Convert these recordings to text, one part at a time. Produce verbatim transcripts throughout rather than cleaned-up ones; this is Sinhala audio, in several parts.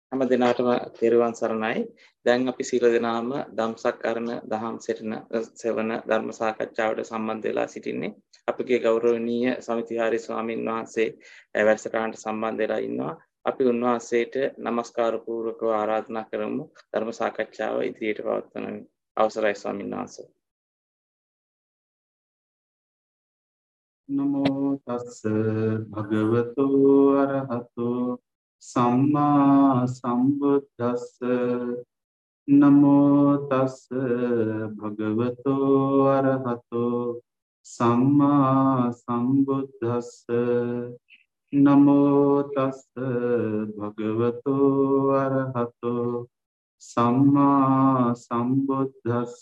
හැම දිනාටම තෙරුවන් සරණයි. දැන් අපි සියලු දෙනාම ධම්සක්කරණ දහම් සෙටන සෙවන ධර්ම සාකච්ඡාවට සම්බන්ධ වෙලා සිටින්නේ. අපගේ ගෞරවනීය සමිතිහාරි ස්වාමින් වහන්සේ වැඩසටහනට සම්බන්ධ වෙලා ඉන්නවා. අපි උන්වහන්සේට নমස්කාර පූර්වකව ආරාධනා කරමු ධර්ම සාකච්ඡාව ඉදිරියට පවත්වන අවසරයි ස්වාමින් වහන්සේ. නමෝ තස්ස භගවතු අරහතෝ සම්මා සම්බුද්දස්ස නමෝ තස්ස භගවතු අරහතෝ සම්මා සම්බුද්දස්ස නමෝ තස්ස භගවතු අරහතෝ සම්මා සම්බුද්දස්ස.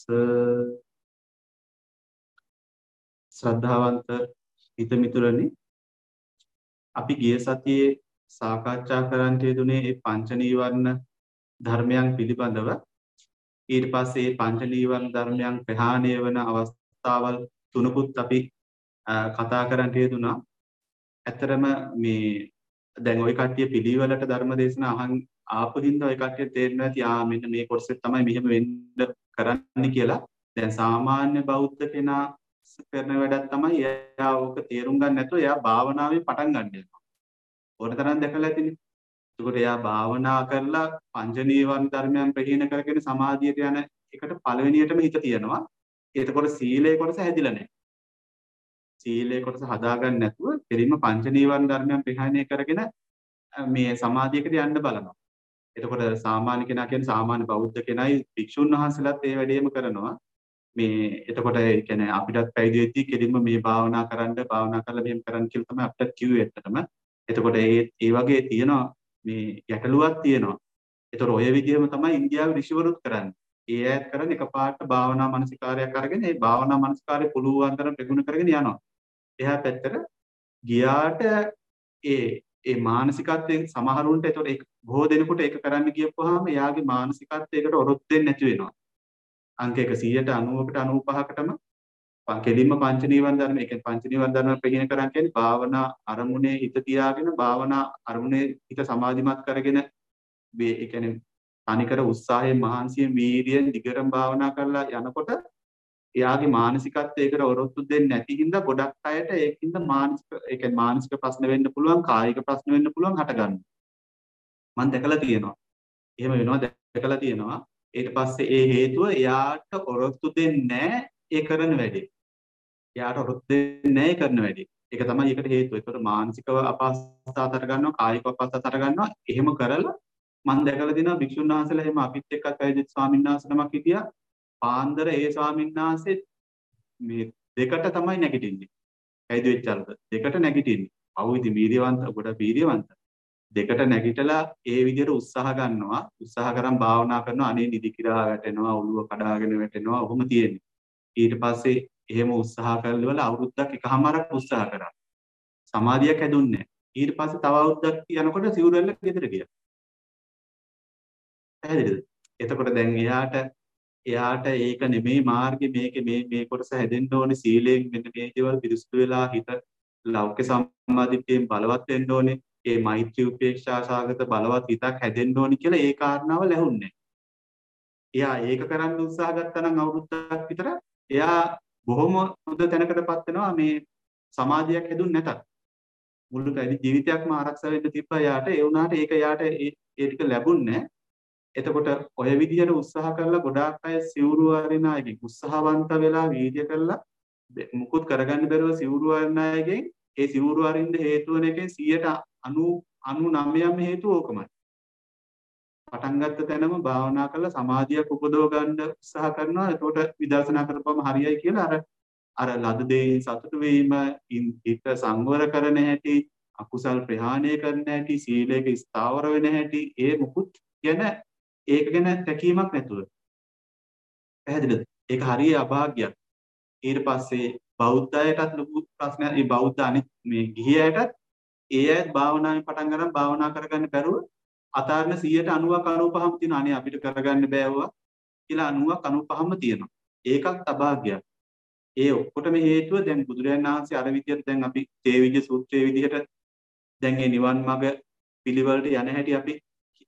ශ්‍රද්ධාවන්ත හිත මිතුරනි, අපි ගිය සතියේ සාකච්ඡා කරන්න යෙදුනේ මේ පංච නීවරණ ධර්මයන් පිළිබඳව. ඊට පස්සේ මේ පංච නීවරණ ධර්මයන් ප්‍රහාණය වන අවස්ථාවල් තුනකුත් අපි කතා කරන්න යෙදුනා. ඇත්තරම මේ දැන් ওই කට්ටිය පිළිවෙලට ධර්ම දේශනා අහන් ආපු හින්දා ওই කට්ටිය තේරෙන්නේ නැති ආ මෙන්න මේ කොටසේ තමයි මෙහෙම වෙන්න කරන්නේ කියලා. දැන් සාමාන්‍ය බෞද්ධ කෙනා කරන වැඩක් තමයි එයා ඕක තේරුම් ගන්න නැතුව එයා භාවනාවේ පටන් ගන්න යනවා. ඕන තරම් දැකලා ඇතිනේ. ඒකට එයා භාවනා කරලා පංච නීවරණ ධර්මයන් ප්‍රහීන කරගෙන සමාධියට යන එකට පළවෙනියටම හිත තියනවා. එතකොට සීලේ කොටස හැදිලා නැහැ. සීලේ කොටස හදාගන්න නැතුව දෙලින්ම පංච නීවරණ ධර්මයන් ප්‍රහාණය කරගෙන මේ සමාධියකට යන්න බලනවා. එතකොට සාමාන්‍ය කෙනා කියන්නේ සාමාන්‍ය බෞද්ධ කෙනයි භික්ෂුන් වහන්සේලාත් ඒ වැඩේම කරනවා. මේ එතකොට ඒ කියන්නේ අපිටත් පැවිදි වෙද්දී කෙලින්ම මේ භාවනා කරන්න භාවනා කරලා මෙහෙම කරන්න කියලා තමයි අපිට කිව්වේ ඇත්තටම. එතකොට ඒ ඒ වගේ තියෙනවා මේ ගැටලුවක් තියෙනවා. ඒතර ඔය විදිහම තමයි ඉන්දියාවේ ඍෂිවරුත් කරන්නේ. ඒ ඇත් කරන්නේ එකපාරට භාවනා මානසිකාරයක් අරගෙන ඒ භාවනා මානසිකාරය පුළුවන් තරම් ප්‍රගුණ කරගෙන යනවා. එහා පැත්තට ගියාට ඒ ඒ මානසිකත්වයෙන් සමහරුන්ට ඒතකොට ඒක බොහෝ දෙනෙකුට ඒක කරන්න ගියපුවාම එයාගේ මානසිකත්වයකට ඔරොත්තු දෙන්නේ නැති වෙනවා. අංක එක සියයට අනූවකට අනූපහකටම කෙලින්ම පංච නීවරණ ධර්ම, ඒ කියන්නේ පංච නීවරණ ධර්ම ප්‍රහීන කරන් කියන්නේ භාවනා අරමුණේ හිත තියාගෙන භාවනා අරමුණේ හිත සමාධිමත් කරගෙන මේ ඒ කියන්නේ තනිකර උත්සාහයෙන් මහන්සියෙන් වීර්යයෙන් දිගටම භාවනා කරලා යනකොට එයාගේ මානසිකත්වයකට ඔරොත්තු දෙන්නේ නැති හින්දා ගොඩක් අයට ඒකින්ද මානසික ඒ කියන්නේ මානසික ප්‍රශ්න වෙන්න පුළුවන්, කායික ප්‍රශ්න වෙන්න පුළුවන් හට ගන්න. මම දැකලා තියෙනවා. එහෙම වෙනවා දැකලා තියෙනවා. ඊට පස්සේ ඒ හේතුව එයාට ඔරොත්තු දෙන්නේ ඒ කරන වැඩේ. එයාට ඔරොත්තු දෙන්නේ නැහැ ඒ කරන වැඩේ. ඒක තමයි ඒකට හේතුව. ඒකට මානසිකව අපහසුතාවට අතර ගන්නවා, කායිකව අපහසුතාවට අතර ගන්නවා. එහෙම කරලා මම දැකලා දිනවා භික්ෂුන් වහන්සේලා එහෙම අපිත් එක්කත් පැවිදි ස්වාමීන් වහන්සේ නමක් හිටියා. පාන්දර ඒ ස්වාමීන් වහන්සේ මේ දෙකට තමයි නැගිටින්නේ. පැවිදි වෙච්ච අලුත. දෙකට නැගිටින්නේ. අවුවිදි වීර්යවන්ත, ගොඩ වීර්යවන්ත. දෙකට නැගිටලා ඒ විදිහට උත්සාහ ගන්නවා. උත්සාහ කරන් භාවනා කරනවා. අනේ නිදි කිරා වැටෙනවා, ඔළුව කඩාගෙන වැටෙනවා. ඔහොම තියෙන්නේ. ඊට පස්සේ එහෙම උත්සාහ කරලා අවුරුද්දක් එකමාරක් උත්සාහ කරා. සමාධියක් හැදුන්නේ නැහැ. ඊට පස්සේ තව අවුරුද්දක් යනකොට සිවුරෙල්ල ගෙදර ගියා. පැහැදිලිද? එතකොට දැන් එයාට එයාට ඒක නෙමෙයි මාර්ගේ, මේකේ මේ මේ කොටස හැදෙන්න ඕනේ. සීලයෙන් මෙන්න මේ දේවල් පිරිසුදු වෙලා හිත ලෞකික සම්මාදිට්ඨියෙන් බලවත් වෙන්න ඕනේ. ඒ මෛත්‍රී උපේක්ෂා සාගත බලවත් හිතක් හැදෙන්න ඕනි කියලා ඒ කාරණාව ලැබුණේ. එයා ඒක කරන්න උත්සාහ ගත්තා නම් අවුරුද්දක් විතර එයා බොහොම හොඳ තැනකටපත් වෙනවා මේ සමාධියක් හැදුන්නේ නැතත්. මුළු පැවිදි ජීවිතයක්ම ආරක්ෂා වෙන්න තිබ්බා යාට. ඒ වුණාට ඒක යාට ඒ ටික ලැබුණේ. එතකොට ඔය විදිහට උත්සාහ කරලා ගොඩාක් අය සිවුරු අරින අයගෙන් උත්සාහවන්ත වෙලා වීර්ය කරලා මුකුත් කරගන්න බැරුව සිවුරු අරින අයගෙන් ඒ සිවුරු අරින්න හේතු වෙන එකේ සියයට අනූනවයම හේතුව ඕකමයි. පටන් ගත්ත තැනම භාවනා කරලා සමාධියක් උපදව ගන්න උත්සාහ කරනවා. එතකොට විදර්ශනා කරපුවම හරියයි කියලා අර අර ලද දෙයින් සතුටු වීම, හිත සංවර කරන හැටි, අකුසල් ප්‍රහාණය කරන හැටි, සීලයක ස්ථාවර වෙන හැටි, ඒ මුකුත් ගැන ඒක ගැන තැකීමක් නැතුව. පැහැදිලිද? ඒක හරිය අභාග්‍යයක්. ඊට පස්සේ බෞද්ධයටත් ලොකු ප්‍රශ්නයක්. මේ බෞද්ධ අනිත් මේ ගිහියටත් ඒ අයත් භාවනාවෙන් පටන් ගන්න භාවනා කරගන්න බැරුව අතාරන සියයට අනූවක් අනූපහම තියෙනවා. අනේ අපිට කරගන්න බෑවුවා කියලා අනූවක් අනූපහම තියෙනවා. ඒකත් අභාග්‍යයක්. ඒ ඔක්කොටම හේතුව දැන් බුදුරජාණන් වහන්සේ අර විදියට දැන් අපි තේවිජ්ජ සූත්‍රයේ විදිහට දැන් මේ නිවන් මඟ පිළිවෙලට යන හැටි අපි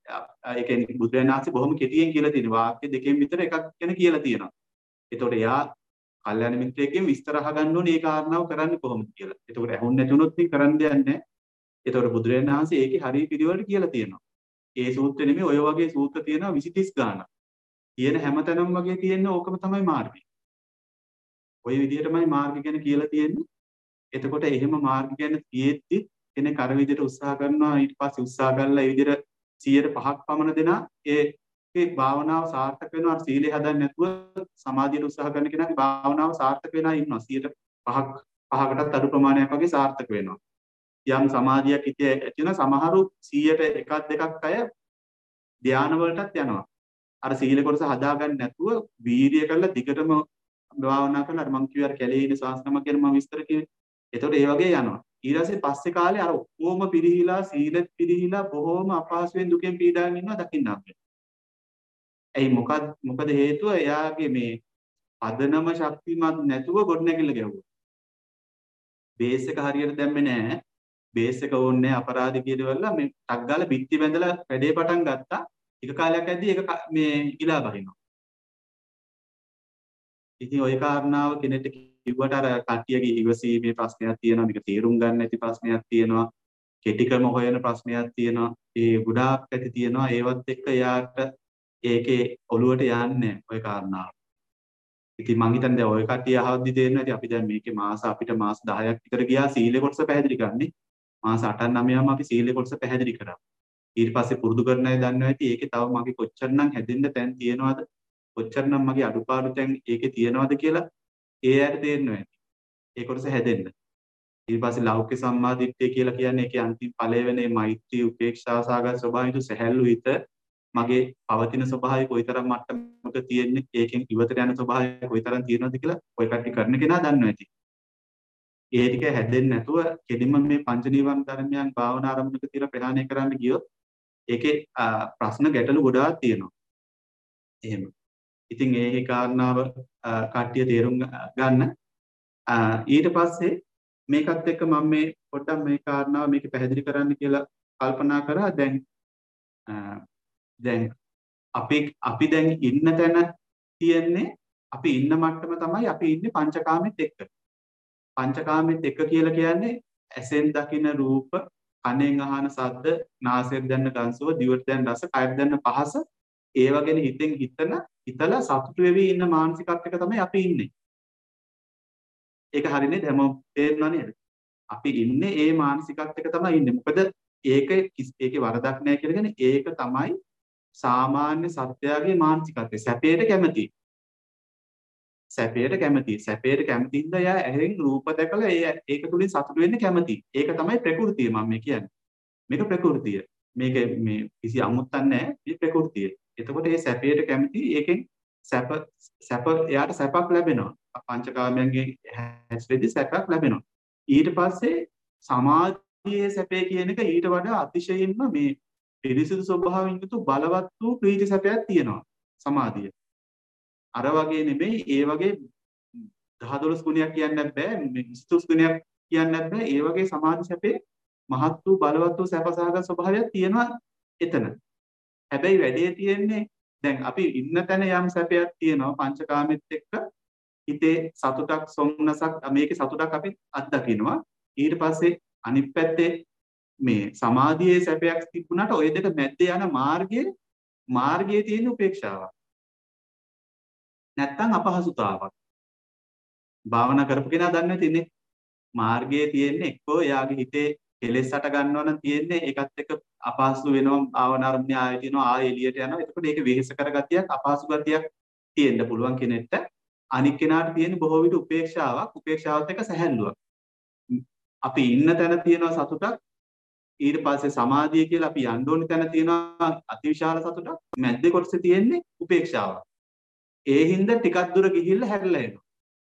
ඒ කියන්නේ බුදුරජාණන් වහන්සේ බොහොම කෙටියෙන් කියලා තියෙන වාක්‍ය දෙකෙන් විතර එකක් ගැන කියලා තියෙනවා. එතකොට එයා කල්යාණ මිත්‍රයෙක්ගෙන් විස්තර අහගන්න ඕනේ මේ කාරණාව කරන්නේ කොහොමද කියලා. එතකොට ඇහුන්නේ නැති වුණොත් ඉතින් කරන්න දෙයක් නැහැ. එතකොට බුදුරජාණන් වහන්සේ ඒකේ හරිය පිළිවෙලට කියලා තියෙනවා. ඒ සූත්‍රෙ නෙමෙයි ඔය වගේ සූත්‍ර තියෙනවා විසි තිස් ගාණක්. තියෙන හැමතැනම වගේ තියෙන ඕකම තමයි මාර්ගය. ওই විදිහටමයි මාර්ගය ගැන කියලා තියෙන්නේ. එතකොට එහෙම මාර්ගය ගැන තියෙද්දි කෙනෙක් අර විදිහට උත්සාහ කරනවා ඊට පස්සේ උත්සාහ කරලා ඒ විදිහට සියයට පහක් පමණ දෙනා ඒ ඒ භාවනාව සාර්ථක වෙනවා. අර සීලය හදන්නේ නැතුව සමාධියට උත්සාහ කරන කෙනාගේ භාවනාව සාර්ථක වෙනා ඉන්නවා. සියයට පහක් පහකටත් අඩු ප්‍රමාණයක් වගේ සාර්ථක වෙනවා. යම් සමාධියක් හිතේ ඇති වෙන සමහරු සියයට එකක් දෙකක් අය ධානය වලටත් යනවා. අර සීල කොටස හදාගන්න නැතුව වීර්යය කරලා දිගටම භාවනා කරලා අර මං කිව්ව අර කැලේ ඉන්න ශාස්ත්‍රම ගැන මම විස්තර කිව්වේ. එතකොට ඒ වගේ යනවා. ඊට පස්සේ පස්සේ කාලේ අර ඔක්කොම පිරිහිලා සීලෙත් පිරිහිලා බොහොම අපහසුයෙන් දුකෙන් පීඩාවෙන් ඉන්නවා දකින්න අපිට. ඇයි මොකද මොකද හේතුව එයාගේ මේ පදනම ශක්තිමත් නැතුව ගොඩනැගිල්ල ගැහුවා. බේස් එක හරියට දැම්මේ නැහැ. බේස් එක ඕනේ අපරාධ කියදවලා මේ ටක් ගාලා බිත්ති බැඳලා වැඩේ පටන් ගත්තා. එක කාලයක් ඇද්දි ඒක මේ ඉලා බහිනවා. ඉතින් ওই කාරණාව කෙනෙක්ට කිව්වට අර කට්ටියගේ ඉවසීමේ ප්‍රශ්නයක් තියෙනවා. මේක තේරුම් ගන්න නැති ප්‍රශ්නයක් තියෙනවා. කෙටිකම හොයන ප්‍රශ්නයක් තියෙනවා. ඒ ගොඩාක් ඇති තියෙනවා. ඒවත් එක්ක යාට ඒකේ ඔළුවට යන්නේ ওই කාරණාව. ඉතින් මං හිතන්නේ දැන් ওই කට්ටිය අහද්දි තේරෙනවා. ඉතින් අපි දැන් මේකේ මාස අපිට මාස දහයක් විතර ගියා සීලේ කොටස පැහැදිලි කරන්නේ. මාස අටක් නවයක්ම අපි සීලේ කොටස පැහැදිලි කරා. ඊට පස්සේ පුරුදු කරන අය දන්නවා ඇති ඒකේ තව මගේ කොච්චරනම් හැදෙන්න තැන් තියෙනවද? කොච්චරනම් මගේ අඩුපාඩු තැන් ඒකේ තියෙනවද කියලා ඒ ඇයට තේරෙනවා ඇති. ඒ කොටස හැදෙන්න. ඊට පස්සේ ලෞකික සම්මාදිට්ඨිය කියලා කියන්නේ ඒකේ අන්තිම ඵලය වෙන මේ මෛත්‍රී උපේක්ෂා සාගත ස්වභාවය සැහැල්ලු හිත මගේ පවතින ස්වභාවය කොයිතරම් මට්ටමක තියෙන්නේ ඒකෙන් ඉවතට යන ස්වභාවය කොයිතරම් තියෙනවද කියලා ඔය කට්ටිය කරන කෙනා දන්නවා ඇති. ඒ ටික හැදෙන්නේ නැතුව කෙලින්ම මේ පංච නීවරණ ධර්මයන් භාවනා ආරම්භක තියලා ප්‍රහාණය කරන්න ගියොත් ඒකේ ප්‍රශ්න ගැටලු ගොඩාක් තියෙනවා. එහෙම. ඉතින් ඒ කාරණාව කට්ටිය තේරුම් ගන්න. ඊට පස්සේ මේකත් එක්ක මම මේ පොඩ්ඩක් මේ කාරණාව මේක පැහැදිලි කරන්න කියලා කල්පනා කරා. දැන් දැන් අපි අපි දැන් ඉන්න තැන තියෙන්නේ අපි ඉන්න මට්ටම තමයි අපි ඉන්නේ පංචකාමෙත් එක්ක. පංචකාමෙත් එක්ක කියලා කියන්නේ ඇසෙන් දකින රූප, කනෙන් අහන ශබ්ද, නාසයෙන් දැනෙන ගන්ධ, දිවට දැනෙන රස, කයට දැනෙන පහස, ඒව ගැන හිතෙන් හිතන හිතලා සතුටු වෙවි ඉන්න මානසිකත්වයක තමයි අපි ඉන්නේ. ඒක හරිනේ හැමෝම තේරෙනව නේද? අපි ඉන්නේ ඒ මානසිකත්වයක තමයි ඉන්නේ. මොකද ඒක ඒකේ වරදක් නැහැ කියලා කියන්නේ ඒක තමයි සාමාන්‍ය සත්‍යයේ මානසිකත්වය. සැපයට කැමති. සැපයට කැමති. සැපයට කැමතිඳ යා ඇහෙන් රූප දැකලා ඒ ඒක තුලින් සතුට වෙන්න කැමති. ඒක තමයි ප්‍රകൃතිය මම මේ කියන්නේ. මේක ප්‍රകൃතිය. මේක මේ කිසි අමුත්තක් නැහැ. මේ ප්‍රകൃතිය. එතකොට මේ සැපයට කැමති ඒකෙන් සැප සැප එයාට සැපක් ලැබෙනවා. පංචකාමයන්ගේ හැස්රෙදි සැපක් ලැබෙනවා. ඊට පස්සේ සමාධියේ සැපේ කියන එක ඊට වඩා අතිශයින්ම මේ පිරිසිදු ස්වභාවයෙන් යුතු බලවත් වූ ප්‍රීති සැපයක් තියෙනවා සමාධිය. අර වගේ නෙමෙයි ඒ වගේ දහ දොළොස් ගුණයක් කියන්නත් බෑ විසි තුන් ගුණයක් කියන්නත් බෑ. ඒ වගේ සමාධි සැපේ මහත් වූ බලවත් වූ සැපසහගත ස්වභාවයක් තියෙනවා එතන. හැබැයි වැඩේ තියෙන්නේ දැන් අපි ඉන්න තැන යම් සැපයක් තියෙනවා පංචකාමෙත් එක්ක හිතේ සතුටක් සොම්නසක් මේකේ සතුටක් අපි අත්දකින්නවා. ඊට පස්සේ අනිත් පැත්තේ මේ සමාධියේ සැපයක් තිබුණාට ওই දෙක මැද්ද යන මාර්ගයේ මාර්ගයේ තියෙන උපේක්ෂාවක්. නැත්තම් අපහසුතාවක්. භාවනා කරපු කෙනා දන්නේ නැතිනේ. මාර්ගයේ තියෙන්නේ එක්කෝ එයාගේ හිතේ කෙලෙස් හට ගන්නවා නම් තියෙන්නේ ඒකත් එක්ක අපහසු වෙනවා භාවනා අරමුණේ ආයෙ තියෙනවා ආයෙ එළියට යනවා. එතකොට ඒක වෙහෙස කර ගතියක් අපහසු ගතියක් තියෙන්න පුළුවන් කෙනෙක්ට. අනික් කෙනාට තියෙන බොහෝ විට උපේක්ෂාවක්. උපේක්ෂාවත් එක්ක සැහැල්ලුවක්. අපි ඉන්න තැන තියෙනවා සතුටක්. ඊට පස්සේ සමාධිය කියලා අපි යන්න ඕනි තැන තියෙනවා අතිවිශාල සතුටක්. මැද්දේ කොටසේ තියෙන්නේ උපේක්ෂාවක්. ඒ හින්දා ටිකක් දුර ගිහිල්ලා හැරිලා එනවා.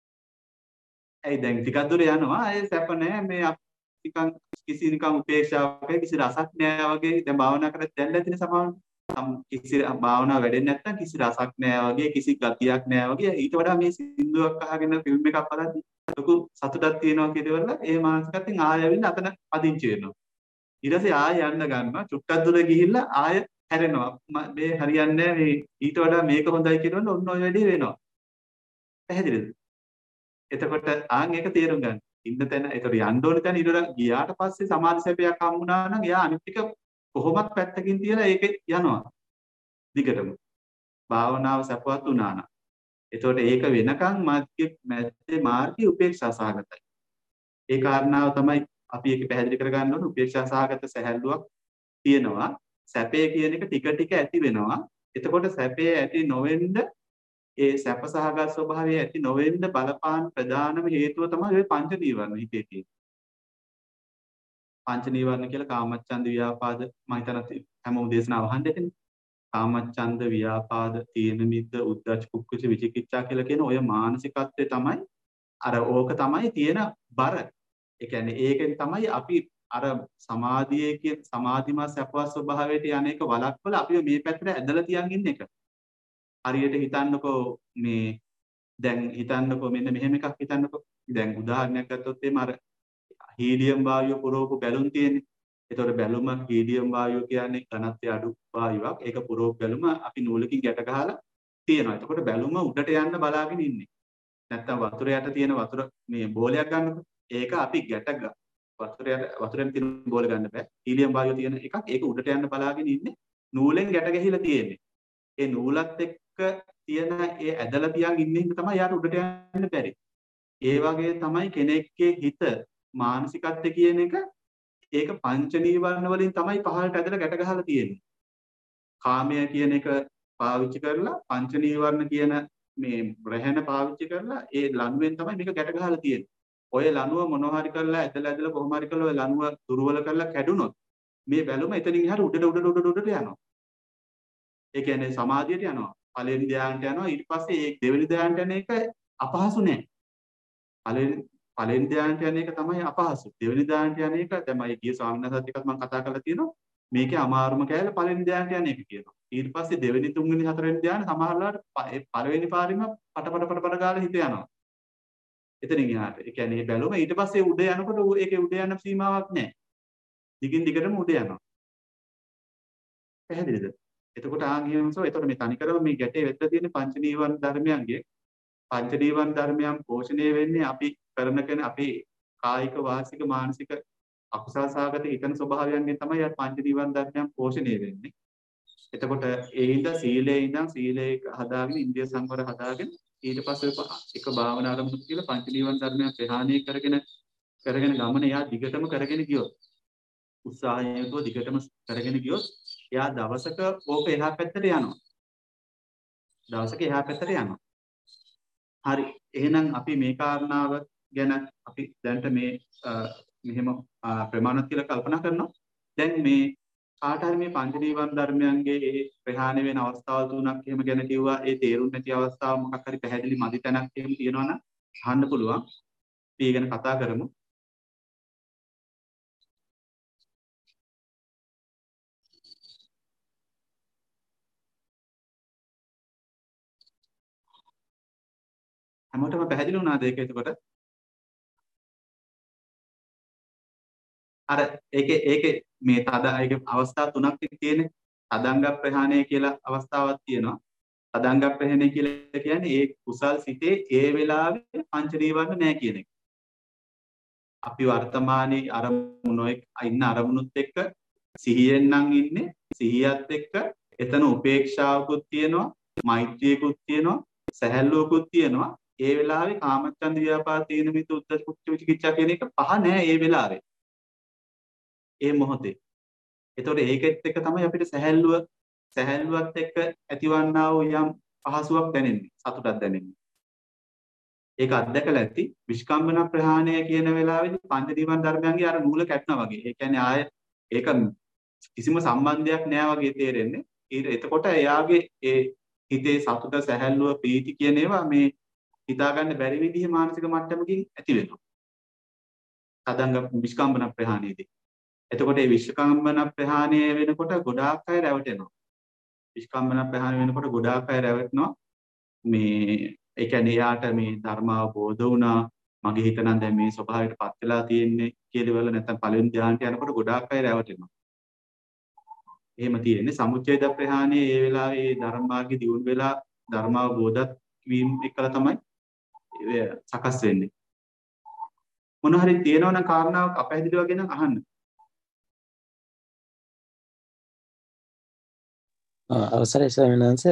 ඇයි දැන් ටිකක් දුර යනවා ඒ සැප නැහැ මේ නිකන් කිසි නිකන් උපේක්ෂාවක කිසි රසක් නැහැ වගේ දැන් භාවනා කරත් දැන් ඇතිනේ සමාන කිසි භාවනා වැඩෙන්නේ නැත්නම් කිසි රසක් නැහැ වගේ කිසි ගතියක් නැහැ වගේ ඊට වඩා මේ සින්දුවක් අහගෙන ෆිල්ම් එකක් බලද්දි ලොකු සතුටක් තියෙනවා කියදවල ඒ මානසිකත්වයෙන් ආයෙ වෙන්න අතන අදින්චි වෙනවා. ඊට පස්සේ ආයෙ යන්න ගන්නවා චුට්ටක් දුර ගිහිල්ලා ආයෙ හැරෙනවා. මේ හරියන්නේ මේ ඊට වඩා මේක හොඳයි කියනවනේ ඔන්න ඔය වැඩේ වෙනවා. පැහැදිලිද? එතකොට ආන් ඒක තේරුම් ගන්න. ඉන්න තැන ඒතර යන්න ඕන තැන ඉඳලා ගියාට පස්සේ සමාධි සැපයක් හම්බුණා නම් එයා අනිත් ටික කොහොමත් පැත්තකින් තියලා ඒකේ යනවා. දිගටම. භාවනාව සපවත් වුණා නම්. එතකොට ඒක වෙනකන් මාර්ගයේ මැද්දේ මාර්ගයේ උපේක්ෂා සහගතයි. ඒ කාරණාව තමයි අපි ඒක පැහැදිලි කරගන්න ඕනේ. උපේක්ෂා සහගත සැහැල්ලුවක් තියෙනවා. සැපේ කියන එක ටික ටික ඇති වෙනවා. එතකොට සැපේ ඇති නොවෙන්න ඒ සැප සහගත ස්වභාවය ඇති නොවෙන්න බලපාන ප්‍රධානම හේතුව තමයි ওই පංච නීවරණ හිතේ තියෙන. පංච නීවරණ කියලා කාමච්ඡන්ද ව්‍යාපාද මම හිතනවා හැමෝම දේශනාව අහන්න ඇතිනේ. කාමච්ඡන්ද ව්‍යාපාද තීන මිද්ද උද්ධච්ච කුක්කුච විචිකිච්ඡා කියලා කියන ඔය මානසිකත්වය තමයි අර ඕක තමයි තියෙන බර. ඒ කියන්නේ ඒකෙන් තමයි අපි අර සමාධියේ කියන සමාධිමත් සැපවත් ස්වභාවයට යන්නේක වලක්වල අපි මේ පැත්තට ඇදලා තියන් ඉන්න එක. හරියට හිතන්නකෝ මේ දැන් හිතන්නකෝ මෙන්න මෙහෙම එකක් හිතන්නකෝ. දැන් උදාහරණයක් ගත්තොත් එimhe අර හීලියම් වායුව පුරවපු බැලුම් තියෙන්නේ. ඒතකොට බැලුම හීලියම් වායුව කියන්නේ ඝනත්වය අඩු වායුවක්. ඒක පුරවපු බැලුම අපි නූලකින් ගැට ගහලා තියෙනවා. එතකොට බැලුම උඩට යන්න බලාගෙන ඉන්නේ. නැත්තම් වතුර යට තියෙන වතුර මේ බෝලයක් ගන්නකො. ඒක අපි ගැට වතුර යට වතුරෙන් තියෙන බෝල ගන්න බෑ. හීලියම් වායුව තියෙන එකක් ඒක උඩට යන්න බලාගෙන ඉන්නේ. නූලෙන් ගැට ගැහිලා තියෙන්නේ. ඒ නූලත් එක්ක තියෙන ඒ ඇදලා තියන් ඉන්න හින්දා තමයි යාට උඩට යන්න බැරි. ඒ වගේ තමයි කෙනෙක්ගේ හිත මානසිකත්වය කියන එක ඒක පංච නීවරණ වලින් තමයි පහළට ඇදලා ගැට ගහලා තියෙන්නේ. කාමය කියන එක පාවිච්චි කරලා පංච නීවරණ කියන මේ රැහෙන පාවිච්චි කරලා ඒ ලණුවෙන් තමයි මේක ගැට ගහලා තියෙන්නේ. ඔය ලණුව මොනවා හරි කරලා ඇදලා ඇදලා කොහොම හරි කරලා ඔය ලණුව දුර්වල කරලා කැඩුනොත් මේ බැලුම එතනින් එහාට උඩට උඩට උඩට උඩට යනවා. ඒ කියන්නේ සමාධියට යනවා. පළවෙනි ධ්‍යානට යනවා. ඊට පස්සේ ඒ දෙවෙනි ධ්‍යානට යන එක අපහසු නෑ. පළවෙනි පළවෙනි ධ්‍යානට යන එක තමයි අපහසු. දෙවෙනි ධ්‍යානට යන එක දැන් මම ගිය ස්වාමීන් වහන්සේත් එක්කත් මම කතා කරලා තියෙනවා. මේකේ අමාරුම කෑල්ල පළවෙනි ධ්‍යානට යන එක කියනවා. ඊට පස්සේ දෙවෙනි තුන්වෙනි හතරවෙනි ධ්‍යාන සමහරවල්ලාට ඒ පළවෙනි පාරෙම පට පට පට පට ගාලා හිත යනවා. එතනින් එහාට. ඒ කියන්නේ මේ බැලුම ඊට පස්සේ උඩ යනකොට ඒකේ උඩ යන සීමාවක් නැහැ. දිගින් දිගටම උඩ යනවා. පැහැදිලිද? එතකොට ආගියමසෝ එතකොට මේ තනිකරම මේ ගැටේ වෙද්ද තියෙන පංච නීවරණ ධර්මයන්ගේ පංච නීවරණ ධර්මයන් පෝෂණය වෙන්නේ අපි කරන කෙන අපේ කායික වාචික මානසික අකුසල සාගත හිතන ස්වභාවයන්ගෙන් තමයි අර පංච නීවරණ ධර්මයන් පෝෂණය වෙන්නේ. එතකොට ඒ හින්දා සීලේ ඉඳන් සීලේ හදාගෙන ඉන්ද්‍රිය සංවර හදාගෙන ඊට පස්සේ එක භාවනා ආරම්භ කියලා පංච නීවරණ ධර්මයන් ප්‍රහාණය කරගෙන කරගෙන ගමන එයා දිගටම කරගෙන ගියොත් උත්සාහයකෝ දිගටම කරගෙන ගියොත් එයා දවසක ඕක එහා පැත්තට යනවා. දවසක එහා පැත්තට යනවා. හරි. එහෙනම් අපි මේ කාරණාව ගැන අපි දැන්ට මේ මෙහෙම ප්‍රමාණවත් කියලා කල්පනා කරනවා. දැන් මේ කාට හරි මේ පංච නීවරණ ධර්මයන්ගේ ඒ ප්‍රහාණය වෙන අවස්ථාව තුනක් එහෙම ගැන කිව්වා. ඒ තේරුම් නැති අවස්ථාව මොකක් හරි පැහැදිලි මදි තැනක් එහෙම තියෙනවා නම් අහන්න පුළුවන්. අපි ඒ ගැන කතා කරමු. හැමෝටම පැහැදිලි වුණාද ඒක එතකොට? අර ඒකේ ඒකේ මේ තද ඒකේ අවස්ථා තුනක් තියෙන්නේ. තදංග ප්‍රහාණය කියලා අවස්ථාවක් තියෙනවා. තදංග ප්‍රහාණය කියලා කියන්නේ ඒ කුසල් සිතේ ඒ වෙලාවේ පංච නීවරණ නැහැ කියන එක. අපි වර්තමානයේ අරමුණු ඉන්න අරමුණුත් එක්ක සිහියෙන් නම් ඉන්නේ. සිහියත් එක්ක එතන උපේක්ෂාවකුත් තියෙනවා, මෛත්‍රියකුත් තියෙනවා, සැහැල්ලුවකුත් තියෙනවා. ඒ වෙලාවේ කාමච්ඡන්ද ව්‍යාපාද තීන මිද්ද උද්ධච්ච කුච්ච විචිකිච්ඡා කියන එක පහ නෑ ඒ වෙලාවේ. ඒ මොහොතේ. ඒතකොට ඒකෙත් එක තමයි අපිට සැහැල්ලුව සැහැල්ලුවත් එක්ක ඇතිවන්නා වූ යම් පහසුවක් දැනෙන්නේ, සතුටක් දැනෙන්නේ. ඒක අත්දැකලා ඇති විස්කම්බන ප්‍රහාණය කියන වෙලාවේදී පංච නීවරණ ධර්මයන්ගේ අර මූල කැටනවා වගේ. ඒ කියන්නේ ආය ඒක කිසිම සම්බන්ධයක් නෑ වගේ තේරෙන්නේ. ඊට එතකොට එයාගේ ඒ හිතේ සතුට සැහැල්ලුව ප්‍රීති කියන ඒවා මේ හිතාගන්න බැරි විදිහේ මානසික මට්ටමකින් ඇති වෙනවා. තදංග විස්කම්බන ප්‍රහාණයදී. එතකොට මේ විස්කම්බන ප්‍රහාණය වෙනකොට ගොඩාක් අය රැවටෙනවා. විස්කම්බන ප්‍රහාණය වෙනකොට ගොඩාක් අය රැවටෙනවා. මේ ඒ කියන්නේ යාට මේ ධර්ම අවබෝධ වුණා. මගේ හිත නම් දැන් මේ ස්වභාවයටපත් වෙලා තියෙන්නේ කියලා වල නැත්නම් පළවෙනි ධ්‍යානට යනකොට ගොඩාක් අය රැවටෙනවා. එහෙම තියෙන්නේ. සමුච්ඡේද ප්‍රහාණය ඒ වෙලාවේ ඒ ධර්ම මාර්ගයේ දියුණු වෙලා ධර්මාවබෝධත් වීම එකලා තමයි සකස් වෙන්නේ. මොන හරි තියෙනවනම් කාරණාවක් අපහැදිලි වගේ නම් අහන්න. අවසරයි ස්වාමීන් වහන්සේ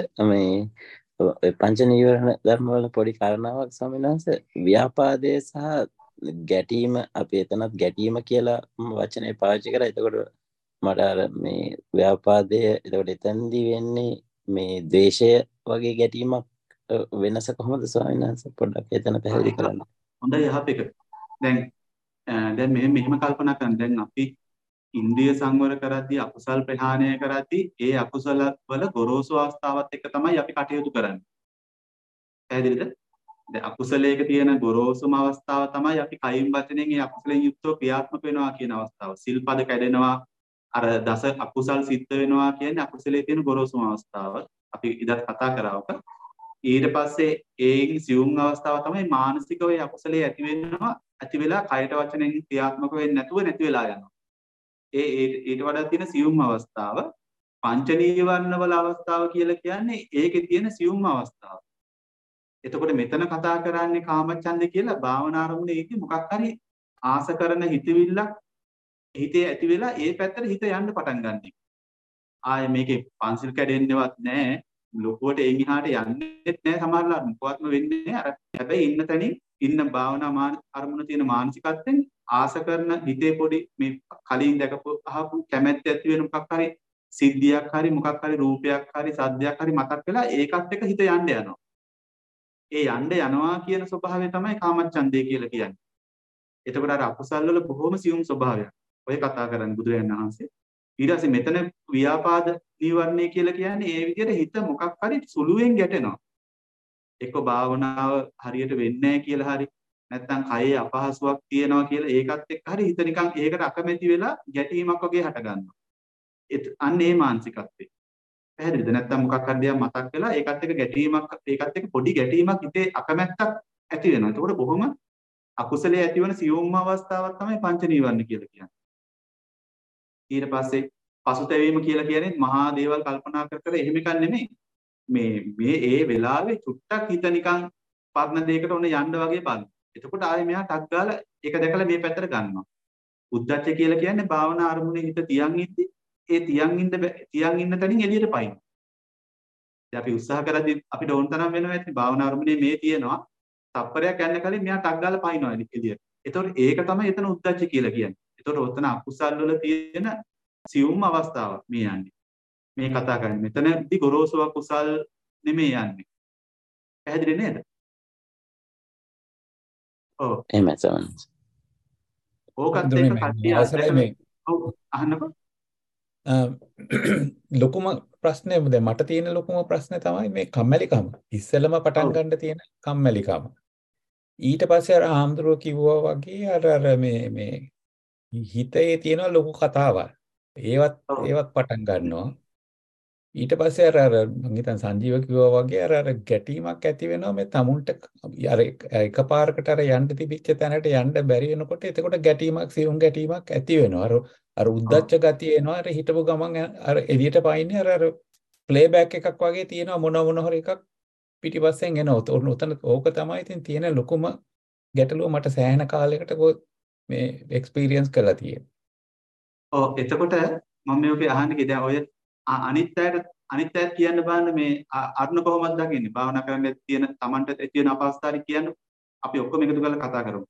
මේ පංච නීවරණ ධර්ම වල පොඩි කාරණාවක් ස්වාමීන් වහන්සේ ව්‍යාපාදයේ සහ ගැටීම අපි එතනත් ගැටීම කියලා වචනේ පාවිච්චි කරා. එතකොට මට අර මේ ව්‍යාපාදයේ එතකොට එතනදී වෙන්නේ මේ ද්වේෂය වගේ ගැටීමක් වෙනස කොහොමද ස්වාමීන් වහන්සේ පොඩ්ඩක් එතන පැහැදිලි කරන්න. හොඳයි යහපෙක. දැන් දැන් මෙහෙම මෙහෙම කල්පනා කරන්න. දැන් අපි ඉන්ද්‍රිය සංවර කරද්දී අකුසල් ප්‍රහාණය කරද්දී ඒ අකුසල වල ගොරෝසු අවස්ථාවත් එක්ක තමයි අපි කටයුතු කරන්නේ. පැහැදිලිද? දැන් අකුසලයක තියෙන ගොරෝසුම අවස්ථාව තමයි අපි කයින් වචනෙන් ඒ අකුසලෙන් යුක්තව ක්‍රියාත්මක වෙනවා කියන අවස්ථාව. සිල්පද කැඩෙනවා, අර දස අකුසල් සිද්ධ වෙනවා කියන්නේ අකුසලයේ තියෙන ගොරෝසුම අවස්ථාව. අපි ඉදත් කතා කරාවක. ඊට පස්සේ ඒ සියුම් අවස්ථාව තමයි මානසිකව ඒ අකුසලයේ ඇති වෙනවා, ඇති වෙලා කයට වචනෙන් ක්‍රියාත්මක වෙන්නේ නැතුව නැති වෙලා යනවා. ඒ ඊට වඩා තියෙන සියුම් අවස්ථාව පංච නීවරණ වල අවස්ථාව කියලා කියන්නේ ඒකේ තියෙන සියුම් අවස්ථාව. එතකොට මෙතන කතා කරන්නේ කාමච්ඡන්දේ කියලා භාවනා ආරමුණේදී මොකක් හරි ආස කරන හිතවිල්ලක් හිතේ ඇති වෙලා ඒ පැත්තට හිත යන්න පටන් ගන්න. ආයේ මේකේ පන්සිල් කැඩෙන්නේවත් නැහැ. ලොකුවට එන් එහාට යන්නෙත් නැහැ සමහරවිට මොකවත්ම වෙන්නේ නැහැ. අර හැබැයි ඉන්න තැනින් ඉන්න භාවනා මාන අරමුණ තියෙන මානසිකත්වෙන් ආස කරන හිතේ පොඩි මේ කලින් දැකපු අහපු කැමැත්ත ඇති වෙන මොකක් හරි සිද්ධියක් හරි මොකක් හරි රූපයක් හරි සද්දයක් හරි මතක් වෙලා ඒකත් එක්ක හිත යන්න යනවා. ඒ යන්න යනවා කියන ස්වභාවය තමයි කාමච්ඡන්දේ කියලා කියන්නේ. එතකොට අර අකුසල් වල බොහොම සියුම් ස්වභාවයක්. ඔය කතා කරන්නේ බුදුරජාණන් වහන්සේ. ඊට පස්සේ මෙතන ව්‍යාපාද නීවරණය කියලා කියන්නේ ඒ විදිහට හිත මොකක් හරි සුළුවෙන් ගැටෙනවා. එක්ක භාවනාව හරියට වෙන්නේ නැහැ කියලා හරි නැත්නම් කයේ අපහසුාවක් තියෙනවා කියලා ඒකත් එක්ක හරි හිත නිකන් ඒකට අකමැති වෙලා ගැටීමක් වගේ හට ගන්නවා. අන්න ඒ මානසිකත්වේ. පැහැදිලිද? නැත්නම් මොකක් හරි දෙයක් මතක් වෙලා ඒකත් එක්ක ගැටීමක් ඒකත් එක්ක පොඩි ගැටීමක් හිතේ අකමැත්තක් ඇති වෙනවා. එතකොට බොහොම අකුසලයේ ඇතිවන සියුම්ම අවස්ථාවක් තමයි පංච නීවරණ කියලා කියන්නේ. ඊට පස්සේ පසුතැවීම කියලා කියන්නේ මහා දේවල් කල්පනා කර කර එහෙම එකක් නෙමෙයි. මේ මේ ඒ වෙලාවේ චුට්ටක් හිත නිකන් පරණ දෙයකට ඔන්න යන්න වගේ බලන්න. එතකොට ආයේ මෙයා ටක් ගාලා ඒක දැකලා මේ පැත්තට ගන්නවා. උද්දච්ච කියලා කියන්නේ භාවනා අරමුණේ හිත තියන් ඉද්දි ඒ තියන් ඉන්න තියන් ඉන්න තැනින් එළියට පයින්. දැන් අපි උත්සාහ කරද්දි අපිට ඕන තරම් වෙනවා ඇති භාවනා අරමුණේ මේ තියෙනවා. තප්පරයක් යන්න කලින් මෙයා ටක් ගාලා පයින්නවා එළියට. එතකොට ඒක තමයි එතන උද්දච්ච කියලා කියන්නේ. එතකොට ඔතන අකුසල් වල තියෙන සියුම් අවස්ථාවක් මේ යන්නේ. මේ කතා කරන්නේ. මෙතනදී ගොරෝසු අකුසල් නෙමෙයි යන්නේ. පැහැදිලි නේද? ඔව්. එහෙමයි සමහන්. ඕකත් එක්ක කට්ටිය අවසරයි මේ. ඔව් අහන්නකෝ. ලොකුම ප්‍රශ්නේ දැන් මට තියෙන ලොකුම ප්‍රශ්නේ තමයි මේ කම්මැලිකම. ඉස්සෙල්ලම පටන් ගන්න තියෙන කම්මැලිකම. ඊට පස්සේ අර ආම්ද්‍රෝ කිව්වා වගේ අර අර මේ මේ හිතේ තියෙන ලොකු කතාවක්. ඒවත් ඒවත් පටන් ගන්නවා. ඊට පස්සේ අර අර මම හිතන් සංජීව කිව්වා වගේ අර අර ගැටීමක් ඇති වෙනවා මේ තමුන්ට අර එකපාරකට අර යන්න තිබිච්ච තැනට යන්න බැරි වෙනකොට එතකොට ගැටීමක් සියුම් ගැටීමක් ඇති වෙනවා. අර අර උද්දච්ච ගතිය එනවා. අර හිටපු ගමන් අර එළියට පයින්නේ අර අර ප්ලේබෑක් එකක් වගේ තියෙනවා මොන මොන හරි එකක් පිටිපස්සෙන් එනවා. උතන ඕක තමයි ඉතින් තියෙන ලොකුම ගැටලුව මට සෑහෙන කාලයකට මේ එක්ස්පීරියන්ස් කරලා තියෙනවා. ඔව් එතකොට මම මේකේ අහන්නේ කි දැන් ඔය අනිත් අයට අනිත් අයට කියන්න බෑනේ මේ අරුණ කොහොමද දකින්නේ භාවනා කරන්න තියෙන Tamanට තියෙන අපහසුතාවය කියන්න අපි ඔක්කොම එකතු කරලා කතා කරමු.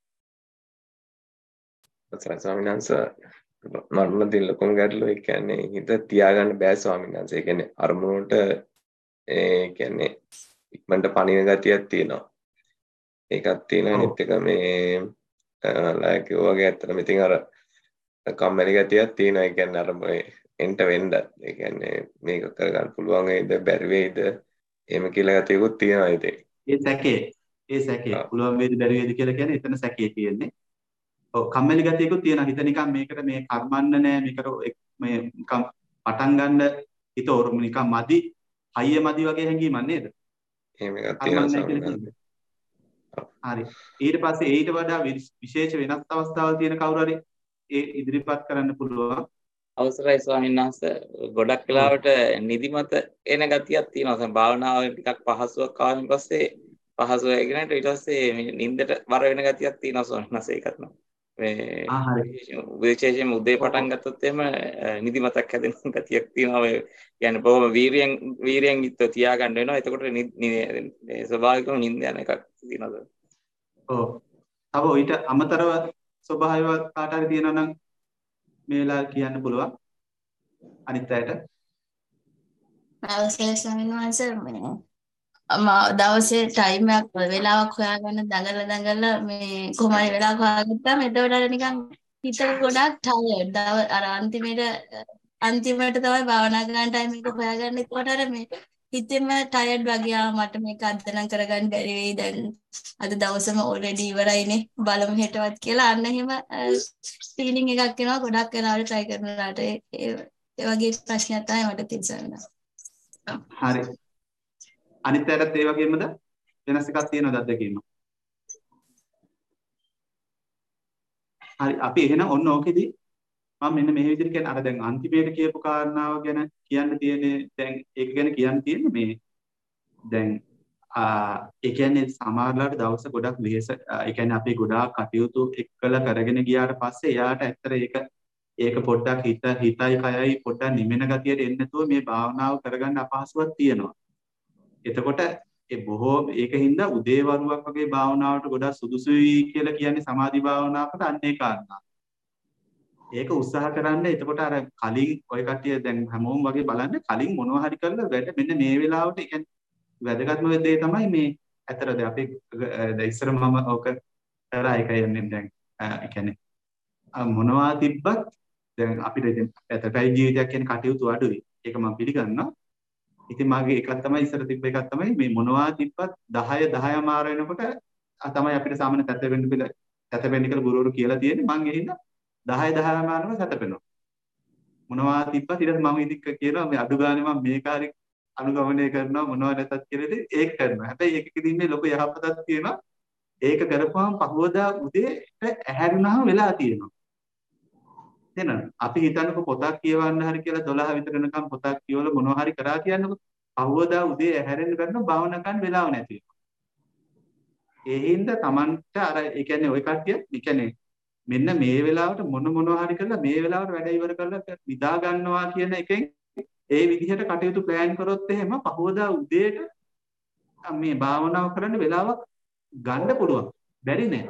සර් ස්වාමීන් වහන්සේ මම දින ලොකුම ගැටලුව ඒ කියන්නේ හිත තියාගන්න බෑ ස්වාමීන් වහන්සේ. ඒ කියන්නේ අරමුණට ඒ කියන්නේ ඉක්මනට පණින ගතියක් තියෙනවා. ඒකක් තියෙනවා. අනිත් එක මේ ලයික් වගේ ඇත්තටම ඉතින් අර කම්මැලි ගතියක් තියෙනවා. ඒ කියන්නේ අර මේ එන්ට වෙන්න ඒ කියන්නේ මේක කරගන්න පුළුවන් වේද බැරි වේද එහෙම කියලා ගතියකුත් තියෙනවා ඉතින්. ඒ සැකේ ඒ සැකේ පුළුවන් වේද බැරි වේද කියලා කියන්නේ එතන සැකේ තියෙන්නේ. ඔව් කම්මැලි ගතියකුත් තියෙනවා. හිත නිකන් මේකට මේ කර්මන්න නෑ මේකට මේ නිකන් පටන් ගන්න හිත ඔරුම නිකන් මදි හයිය මදි වගේ හැඟීමක් නේද? එහෙම එකක් තියෙනවා. හරි. ඊට පස්සේ ඊට වඩා විශේෂ වෙනස් අවස්ථාවල් තියෙන කවුරු හරි ඒ ඉදිරිපත් කරන්න පුළුවන්. අවසරයි ස්වාමීන් වහන්සේ ගොඩක් වෙලාවට නිදිමත එන ගතියක් තියෙනවා. දැන් භාවනාව ටිකක් පහසුවක් ආවෙන් පස්සේ පහසුව ඉගෙනට ඊට පස්සේ මේ නිින්දට බර වෙන ගතියක් තියෙනවා ස්වාමීන් වහන්සේ ඒකත් නෝ. මේ ආ හරි. විශේෂයෙන්ම උදේ පටන් ගත්තොත් එහෙම නිදිමතක් හැදෙන ගතියක් තියෙනවා. ඒ කියන්නේ බොහොම වීරියෙන් වීරියෙන් යුක්තව තියාගන්න වෙනවා. එතකොට ස්වභාවිකව නිින්ද යන එකක් තියෙනවා. ඔව්. තව ඊට අමතරව ස්වභාවයක් කාට හරි තියෙනවා නම් මේ වෙලාව කියන්න පුළුවන් අනිත් අයට. අවසරයි ස්වාමීන් වහන්සේ මේ මම දවසේ ටයිම් එකක් වෙලාවක් හොයාගන්න දඟල දඟල මේ කොහොම හරි වෙලාවක් හොයාගත්තාම එතකොට අර නිකන් හිත ගොඩක් ටයර්ඩ්. දව අර අන්තිමේට අන්තිමට තමයි භාවනා කරන ටයිම් එක හොයාගන්න. එතකොට අර මේ හිතෙම ටයර්ඩ් වගේ ආ මට මේක අත්දැකන් කරගන්න බැරි වෙයි දැන් අද දවසම ඔල්රෙඩි ඉවරයිනේ බලමු හෙටවත් කියලා අන්න එහෙම ෆීලිං එකක් එනවා ගොඩක් වෙලාවට try කරනලාට ඒ ඒ වගේ ප්‍රශ්නයක් තමයි මට තියෙන්නේ. හරි. අනිත් අයටත් ඒ වගේමද වෙනස් එකක් තියෙනවද අත්දැකීම? හරි අපි එහෙනම් ඔන්න ඕකෙදි මම මෙන්න මේ විදිහට කියන්නේ අර දැන් අන්තිමේට කියපු කාරණාව ගැන කියන්න තියෙන්නේ දැන් ඒක ගැන කියන්න තියෙන්නේ මේ දැන් ඒ කියන්නේ සමහරලාට දවස ගොඩක් වෙහෙස ඒ කියන්නේ අපි ගොඩාක් කටයුතු එක්කලා කරගෙන ගියාට පස්සේ එයාට ඇත්තට ඒක ඒක පොඩ්ඩක් හිත හිතයි කයයි පොඩ්ඩක් නිමෙන ගතියට එන්නේ නැතුව මේ භාවනාව කරගන්න අපහසුවක් තියෙනවා. එතකොට ඒ බොහෝ ඒකින්ද උදේ වරුවක් වගේ භාවනාවට ගොඩක් සුදුසුයි කියලා කියන්නේ සමාධි භාවනාවකට අන්නේ කාරණා. ඒක උත්සාහ කරන්න. එතකොට අර කලින් ඔය කට්ටිය දැන් හැමෝම වගේ බලන්න කලින් මොනවා හරි කරලා වැඩ මෙන්න මේ වෙලාවට ඒ කියන්නේ වැදගත්ම දේ තමයි මේ ඇතරද අපි දැන් ඉස්සර මම ඕක කරා එක යන්නේ දැන් ඒ කියන්නේ මොනවා තිබ්බත් දැන් අපිට ඉතින් ඇතටයි ජීවිතයක් කියන කටයුතු අඩුයි. ඒක මම පිළිගන්නවා. ඉතින් මාගේ එකක් තමයි ඉස්සර තිබ්බ එකක් තමයි මේ මොනවා තිබ්බත් දහය දහය මාර වෙනකොට තමයි අපිට සාමාන්‍ය තත්ත්වෙ වෙන්න පිළ තත්ත්වෙ වෙන්න කියලා ගුරුවරු කියලා තියෙන්නේ. මම එහෙනම් දහය දහය මාරම සැතපෙනවා. මොනවා තිබ්බත් ඊට මම ඉතින් කියනවා මේ අඩු ගානේ මම මේක හරි අනුගමනය කරනවා මොනවා නැතත් කියලා ඉතින් ඒක කරනවා. හැබැයි ඒකකදී මේ ලොකු යහපතක් තියෙනවා. ඒක කරපුවාම පහවදා උදේට ඇහැරුණාම වෙලා තියෙනවා. එහෙනම් අපි හිතන්නකො පොතක් කියවන්න හරි කියලා දොළහ විතර වෙනකම් පොතක් කියවලා මොනවා හරි කරා කියන්නකො පහවදා උදේ ඇහැරෙන්න ගන්න භාවනා කරන්න වෙලාව නැති වෙනවා. ඒ හින්දා Tamanට අර ඒ කියන්නේ ওই කට්ටිය ඒ කියන්නේ මෙන්න මේ වෙලාවට මොන මොනවා හරි කරලා මේ වෙලාවට වැඩ ඉවර කරලා විදා ගන්නවා කියන එකෙන් ඒ විදිහට කටයුතු ප්ලෑන් කරොත් එහෙම පහවදා උදේට මේ භාවනාව කරන්න වෙලාවක් ගන්න පුළුවන්. බැරි නෑ.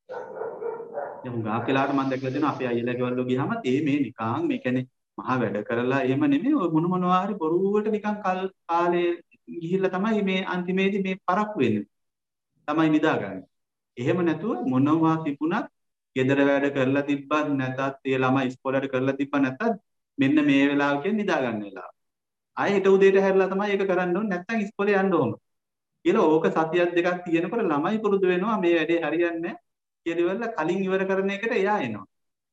දැන් හුඟා වෙලාවට මම දැකලා දෙනවා අපේ අයියලා ගෙවල් ගියාම ඒ මේ නිකන් මේ කියන්නේ මහා වැඩ කරලා එහෙම නෙමෙයි ඔය මොන මොනවා හරි බොරුවට නිකන් කල් කාලේ ගිහිල්ලා තමයි මේ අන්තිමේදී මේ පරක්කු වෙන්නේ. තමයි නිදාගන්නේ. එහෙම නැතුව මොනවා තිබුණත් ගෙදර වැඩ කරලා තිබ්බත් නැතත් ඒ ළමයි ඉස්කෝලේට කරලා තිබ්බ නැතත් මෙන්න මේ වෙලාව කියන්නේ නිදා ගන්න වෙලාව. ආයෙ හෙට උදේට හැරලා තමයි ඒක කරන්න ඕනේ නැත්නම් ඉස්කෝලේ යන්න ඕන. කියලා ඕක සතියක් දෙකක් තියෙනකොට ළමයි පුරුදු වෙනවා මේ වැඩේ හරියන්නේ නැහැ කියලා ඉවරලා කලින් ඉවර කරන එකට එයා එනවා.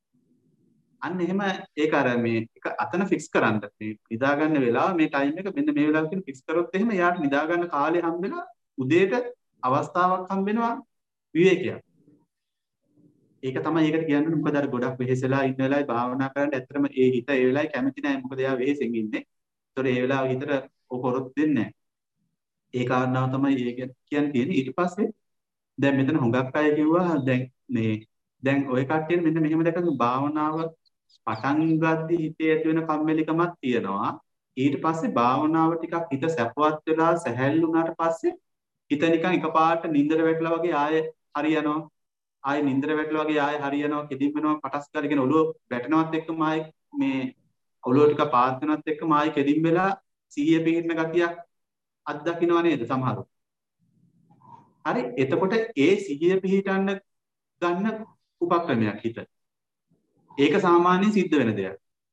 අන්න එහෙම ඒක අර මේ එක අතන ෆික්ස් කරන්න මේ නිදා ගන්න වෙලාව මේ ටයිම් එක මෙන්න මේ වෙලාව කියන ෆික්ස් කරොත් එහෙම එයාට නිදා ගන්න කාලේ හම්බ වෙනවා උදේට අවස්ථාවක් හම්බ වෙනවා විවේකයක්. ඒක තමයි ඒකට කියන්නේ මොකද අර ගොඩක් වෙහෙසලා ඉන්න වෙලාවේ භාවනා කරන්න ඇත්තටම ඒ හිත ඒ වෙලාවේ කැමති නැහැ මොකද එයා වෙහෙසෙන් ඉන්නේ. ඒතකොට ඒ වෙලාව හිතට ඔක කරොත් දෙන්නේ නැහැ. ඒ කාරණාව තමයි ඒක කියන්නේ තියෙන්නේ. ඊට පස්සේ දැන් මෙතන හුඟක් අය කිව්වා දැන් මේ දැන් ওই කට්ටිය මෙන්න මෙහෙම දැක්කම භාවනාව පටන් ගද්දී හිතේ ඇති වෙන කම්මැලිකමක් තියෙනවා. ඊට පස්සේ භාවනාව ටිකක් හිත සැපවත් වෙලා සැහැල්ලු වුණාට පස්සේ හිත නිකන් එකපාරට නින්දර වැටලා වගේ ආයෙ හරියනවා. ආයෙ නින්දර වැටලා වගේ ආයෙ හරියනවා කෙදින් වෙනවා පටස් ගාලගෙන ඔළුව වැටෙනවත් එක්කම ආයෙ මේ ඔළුව ටික පාත් වෙනවත් එක්කම ආයෙ කෙදින් වෙලා සිහිය පිහිටන ගතියක් අත්දකින්නව නේද සමහරව. හරි එතකොට ඒ සිහිය පිහිටන්න ගන්න උපක්‍රමයක් හිත. ඒක සාමාන්‍යයෙන් සිද්ධ වෙන දෙයක්.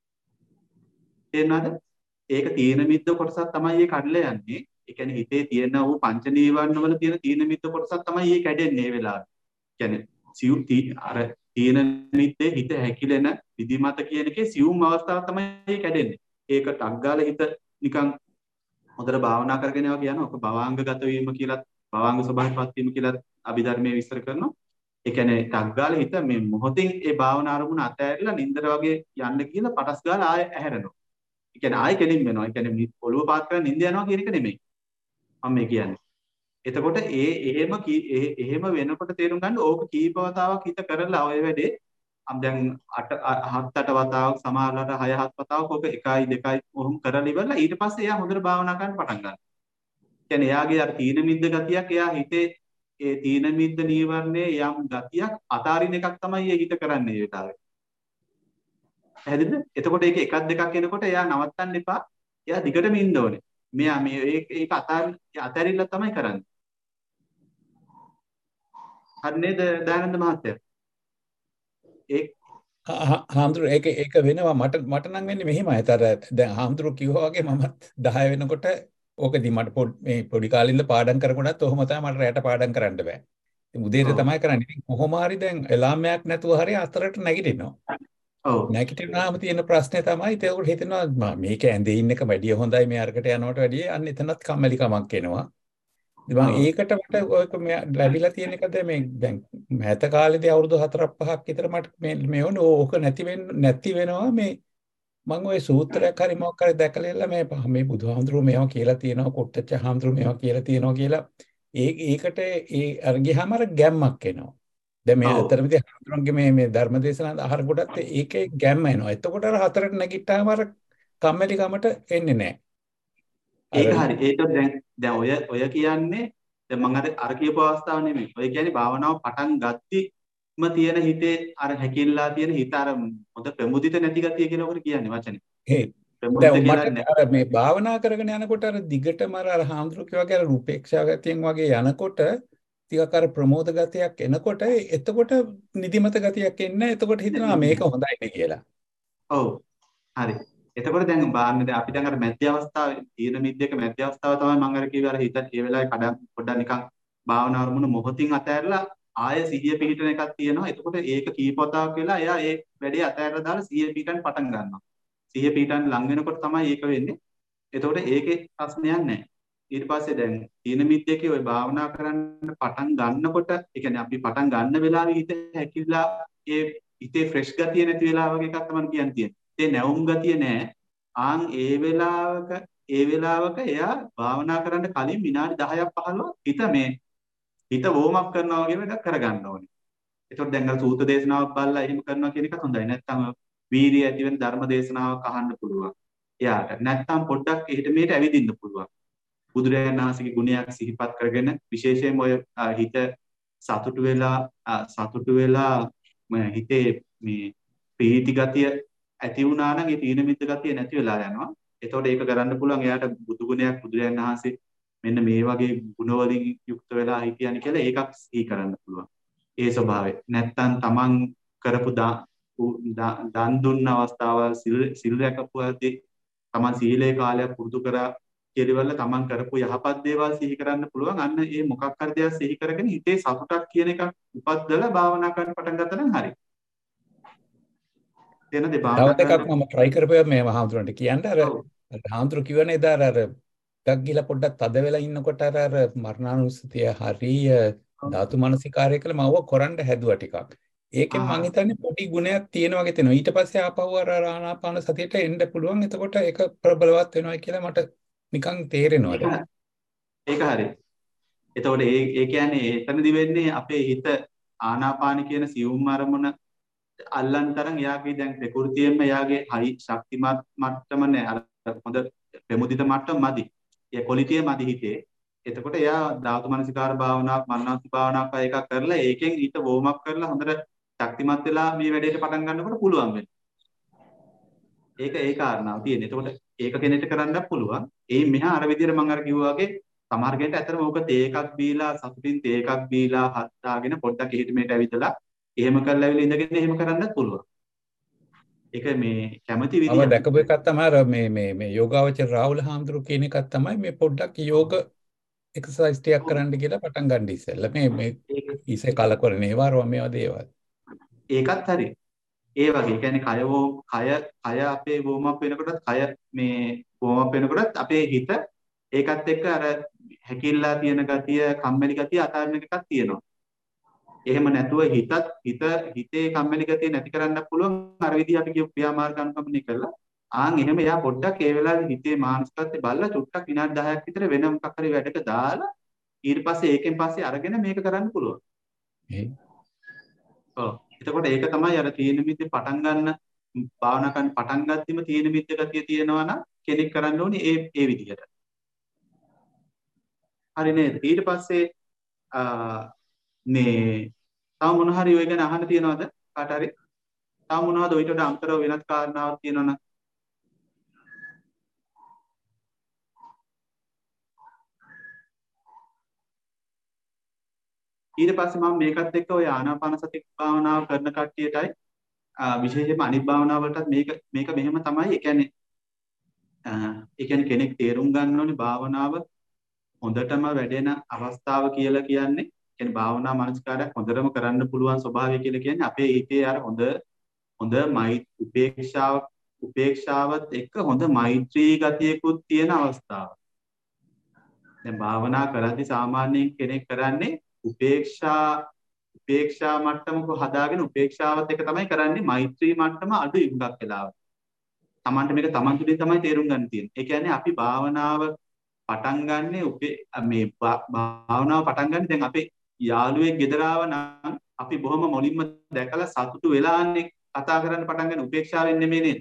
තේරුණාද? ඒක තීන මිද්ද කොටසක් තමයි ඒ කඩලා යන්නේ. ඒ කියන්නේ හිතේ තියෙන වූ පංච නීවරණ වල තියෙන තීන මිද්ද කොටසක් තමයි මේ කැඩෙන්නේ මේ වෙලාවේ. කියන්නේ සියුම් අර තීන මිද්දේ හිත හැකිලෙන විදිමත කියන එකේ සියුම් අවස්ථාව තමයි කැඩෙන්නේ. ඒක ටක් ගාලා හිත නිකන් හොඳට භාවනා කරගෙන යනවා කියනවා. ඔක භවාංගගත වීම කියලා භවාංග ස්වභාවයටපත් වීම කියලා අභිධර්මයේ විස්තර කරනවා. ඒ කියන්නේ ටක් ගාලා හිත මේ මොහොතින් ඒ භාවනා අරමුණ අතහැරලා නින්දර වගේ යන්න කියලා පටස් ගාලා ආයෙ ඇහැරෙනවා. ඒ කියන්නේ ආයෙ කෙලින් වෙනවා. ඒ කියන්නේ ඔළුව පාත් කරලා නින්ද යනවා කියන එක නෙමෙයි. මම මේ කියන්නේ. එතකොට ඒ එහෙම එහෙම වෙනකොට තේරුම් ගන්න ඕක කීප වතාවක් හිත කරලා ඔය වැඩේ දැන් අට හත් අට වතාවක් සමහරවිට හය හත් වතාවක් ඔක එකයි දෙකයි ඔහොම කරලා ඉවරලා ඊට පස්සේ එයා හොඳට භාවනා කරන්න පටන් ගන්නවා. කියන්නේ එයාගේ අර තීන මිද්ද ගතියක් එයා හිතේ ඒ තීන මිද්ද නීවරණයේ යම් ගතියක් අතාරින එකක් තමයි ඒ හිත කරන්නේ ඒ වෙලාවේ. පැහැදිලිද? එතකොට ඒක එකක් දෙකක් එනකොට එයා නවත්තන්න එපා. එයා දිගටම ඉන්න ඕනේ. මෙයා මේ ඒක අතාරින් අතාරින්න තමයි කරන්නේ. හරි නේද දයානන්ද මහත්තයා? ඒ හාමුදුරු ඒක ඒක වෙනවා මට මට නම් වෙන්නේ මෙහෙමයි. අතර දැන් හාමුදුරු කිව්වා වගේ මම දහය වෙනකොට ඕකදී මට මේ පොඩි කාලේ ඉඳලා පාඩම් කරකොටත් ඔහොම තමයි මට රැට පාඩම් කරන්න බෑ. ඉතින් උදේට තමයි කරන්නේ. ඉතින් කොහොම හරි දැන් එලාමයක් නැතුව හරි අතරට නැගිටිනවා. ඔව්. නැගිටිනාම තියෙන ප්‍රශ්නේ තමයි ඒක හිතෙනවා මේක ඇඳේ ඉන්න එක වැඩිය හොඳයි මේ අරකට යනවට වැඩිය අන්න එතනත් කම්මැලිකමක් එනවා. ඉතින් මම ඒකට මට ඔයක ලැබිලා තියෙන එකද මේ දැන් මෑත කාලේදී අවුරුදු හතරක් පහක් විතර මට මේ මේ වුණ ඕක නැති වෙන්න නැති වෙනවා මේ මම ওই සූත්‍රයක් හරි මොකක් හරි දැකලා මේ මේ බුදුහාමුදුරුවෝ මේවා කියලා තියෙනවා කොට්ටච්ච හාමුදුරුවෝ මේවා කියලා තියෙනවා කියලා ඒ ඒකට ඒ අර ගියාම අර ගැම්මක් එනවා. දැන් මේ අතරමැදි හාමුදුරුවන්ගේ මේ මේ ධර්ම දේශනා අහර කොටත් ඒකේ ගැම්ම එනවා. එතකොට අර හතරට නැගිට්ටාම අර කම්මැලිකමට එන්නේ නැහැ. ඒක හරි. ඒක දැන් දැන් ඔය ඔය කියන්නේ දැන් මම අර අර කියපු අවස්ථාව නෙමෙයි. ඔය කියන්නේ භාවනාව පටන් ගත්තිම තියෙන හිතේ අර හැකිල්ලා තියෙන හිත අර හොඳ ප්‍රමුදිත නැති ගතිය කියලා ඔකට කියන්නේ වචනේ. ඒ දැන් මට අර මේ භාවනා කරගෙන යනකොට අර දිගටම අර හාමුදුරුවෝ කියවා වගේ අර රූපේක්ෂා ගතියෙන් වගේ යනකොට ටිකක් අර ප්‍රමෝද ගතියක් එනකොට එතකොට නිදිමත ගතියක් එන්නේ. එතකොට හිතනවා මේක හොඳයි නේ කියලා. ඔව්. හරි. එතකොට දැන් බාන්න දැන් අපි දැන් අර මැද අවස්ථාවේ තීන මිද්දේක මැද අවස්ථාව තමයි මම අර කිව්වේ අර හිත ඒ වෙලාවේ කඩම් පොඩ්ඩක් නිකන් භාවනා අරමුණ මොහොතින් අතහැරලා ආය සිහිය පිහිටන එකක් තියෙනවා. එතකොට ඒක කීප වතාවක් වෙලා එයා ඒ වැඩේ අතහැරලා දාලා සිහිය පිහිටන්න පටන් ගන්නවා. සිහිය පිහිටන්න ලඟ වෙනකොට තමයි ඒක වෙන්නේ. එතකොට ඒකේ ප්‍රශ්නයක් නැහැ. ඊට පස්සේ දැන් තීන මිද්දේකේ ওই භාවනා කරන්න පටන් ගන්නකොට ඒ කියන්නේ අපි පටන් ගන්න වෙලාවේ හිත හැකිලා ඒ හිතේ ෆ්‍රෙෂ් ගතිය නැති වෙලා වගේ එකක් තමයි කියන්න තියෙන්නේ. ඒ නැවුම් ගතිය නෑ. ආන් ඒ වෙලාවක ඒ වෙලාවක එයා භාවනා කරන්න කලින් විනාඩි දහයක් පහළොවක් හිත මේ හිත වෝම් අප් කරනවා වගේ එකක් කරගන්න ඕනේ. ඒතකොට දැන් අර සූත්‍ර දේශනාවක් බලලා එහෙම කරනවා කියන එක හොඳයි. නැත්නම් වීර්යය ඇති වෙන ධර්ම දේශනාවක් අහන්න පුළුවන්. එයාට නැත්නම් පොඩ්ඩක් එහෙට මෙහෙට ඇවිදින්න පුළුවන්. බුදුරජාණන් වහන්සේගේ ගුණයක් සිහිපත් කරගෙන විශේෂයෙන්ම ඔය හිත සතුටු වෙලා සතුටු වෙලා හිතේ මේ ප්‍රීති ගතිය ඇති වුණා නම් ඒ තීන මිද්ද ගතිය නැති වෙලා යනවා. එතකොට ඒක කරන්න පුළුවන් එයාට බුදු ගුණයක් බුදුරජාණන් වහන්සේ මෙන්න මේ වගේ ගුණ වලින් යුක්ත වෙලා හිටියනි කියලා ඒකක් සිහි කරන්න පුළුවන්. ඒ ස්වභාවය. නැත්තම් තමන් කරපු දන් දුන්න අවස්ථාවල් සිල් රැකපුවාදී තමන් සීලේ කාලයක් පුරුදු කරා කෙලිවල තමන් කරපු යහපත් දේවල් සිහි කරන්න පුළුවන්. අන්න ඒ මොකක් හරි දේවල් සිහි කරගෙන හිතේ සතුටක් කියන එකක් උපද්දලා භාවනා කරන්න පටන් ගත්තා නම් හරි. තවත් එකක් මම try කරපුවා මේ හාමුදුරන්ට කියන්න අර හාමුදුරු කිව්වනේ ඉතින් අර ටක් ගිහලා පොඩ්ඩක් තද වෙලා ඉන්නකොට අර අර මරණානුස්සතිය හරිය ධාතු මනසිකාරය කියලා මම ඔය කරන්න හැදුවා ටිකක්. ඒකෙන් මම හිතන්නේ පොඩි ගුණයක් තියෙනවා වගේ තියෙනවා. ඊට පස්සේ ආපහු අර ආනාපාන සතියට එන්න පුළුවන්. එතකොට ඒක ප්‍රබලවත් වෙනවා කියලා මට නිකන් තේරෙනවා. ඒක හරි. එතකොට ඒ ඒ කියන්නේ එතනදි වෙන්නේ අපේ හිත ආනාපාන කියන සියුම් අරමුණ අල්ලන් තරම් එයාගේ දැන් ප්‍රകൃතියෙන්ම එයාගේ හයි ශක්තිමත් මට්ටම නෑ අර හොඳ ප්‍රමුදිත මට්ටම මදි. ඒ ක්වොලිටිය මදි හිතේ. එතකොට එයා ධාතු මනසිකාර භාවනාවක් මනනාසි භාවනාවක් එකක් කරලා ඒකෙන් ඊට වෝම් අප් කරලා හොඳට ශක්තිමත් වෙලා මේ වැඩේට පටන් ගන්නකොට පුළුවන් වෙනවා. ඒක ඒ කාරණාව තියෙන්නේ. එතකොට ඒක කෙනෙක්ට කරන්නත් පුළුවන්. ඒ මෙහා අර විදිහට මම අර කිව්වා වගේ සමහර කෙනෙක්ට ඇත්තටම ඕක තේ එකක් බීලා සතුටින් තේ එකක් බීලා හත් දාගෙන පොඩ්ඩක් එහෙට මෙහෙට ඇවිදලා එහෙම කරලා ඇවිල්ලා ඉඳගෙන එහෙම කරන්නත් පුළුවන්. ඒක මේ කැමැති විදිහ. මම දැකපු එකක් තමයි මේ මේ මේ යෝගාවචර රාහුල හාමුදුරු කියන එකක් තමයි මේ පොඩ්ඩක් යෝග එක්සර්සයිස් ටිකක් කරන්න කියලා පටන් ගන්න ඉස්සෙල්ලා මේ මේ ඉසේ කලකොරණ ඒවා මේවා දේවල්. ඒකත් හරි. ඒ වගේ කියන්නේ කය වෝ කය කය අපේ වෝම් අප් වෙනකොටත් කය මේ වෝම් අප් වෙනකොටත් අපේ හිත ඒකත් එක්ක අර හැකිල්ලා තියෙන ගතිය කම්මැලි ගතිය අතාරින එකක් තියෙනවා. එහෙම නැතුව හිතත් හිත හිතේ කම්මැලි ගතිය නැති කරන්න පුළුවන් අර විදිහ අපි කියපු ක්‍රියාමාර්ග අනුගමනය කළා. ආන් එහෙම එයා පොඩ්ඩක් ඒ වෙලාවේ හිතේ මානසිකත්වය බලලා චුට්ටක් විනාඩි දහයක් විතර වෙන මොකක් හරි වැඩක දාලා ඊට පස්සේ ඒකෙන් පස්සේ අරගෙන මේක කරන්න පුළුවන්. ඔව්. එතකොට ඒක තමයි අර තීන මිද්දේ පටන් ගන්න භාවනා කරන්න පටන් ගත්තීම තීන මිද්ද ගතිය තියෙනවා නම් කෙනෙක් කරන්න ඕනේ ඒ ඒ විදිහට. හරි නේද? ඊට පස්සේ මේ තව මොන හරි ඔය ගැන අහන්න තියනවද කාට හරි? තව මොනවද ඔයිට වඩා අමතරව වෙනත් කාරණාවක් තියෙනවනම් ඊට පස්සේ මම මේකත් එක්ක ඔය ආනාපාන සති භාවනාව කරන කට්ටියටයි විශේෂයෙන්ම අනිත් භාවනාව වලටත් මේක මේක මෙහෙම තමයි. ඒ කියන්නේ ඒ කියන්නේ කෙනෙක් තේරුම් ගන්න ඕනේ භාවනාව හොඳටම වැඩෙන අවස්ථාව කියලා කියන්නේ කියන්නේ භාවනා මනස්කාරයක් හොඳටම කරන්න පුළුවන් ස්වභාවය කියලා කියන්නේ අපේ හිතේ අර හොඳ හොඳ මෛ උපේක්ෂාව උපේක්ෂාවත් එක්ක හොඳ මෛත්‍රී ගතියකුත් තියෙන අවස්ථාව. දැන් භාවනා කරද්දී සාමාන්‍යයෙන් කෙනෙක් කරන්නේ උපේක්ෂා උපේක්ෂා මට්ටමක හදාගෙන උපේක්ෂාවත් එක තමයි කරන්නේ මෛත්‍රී මට්ටම අඩුයි හුඟක් වෙලාවට. Tamanට මේක Taman තුලින් තමයි තේරුම් ගන්න තියෙන්නේ. ඒ කියන්නේ අපි භාවනාව පටන් ගන්නෙ උපේ මේ භාවනාව පටන් ගන්නේ දැන් අපේ යාළුවෙක් ගෙදර ආව නම් අපි බොහොම මොලින්ම දැකලා සතුටු වෙලාන්නේ කතා කරන්න පටන් ගන්න උපේක්ෂාවෙන් නෙමෙයි නේද?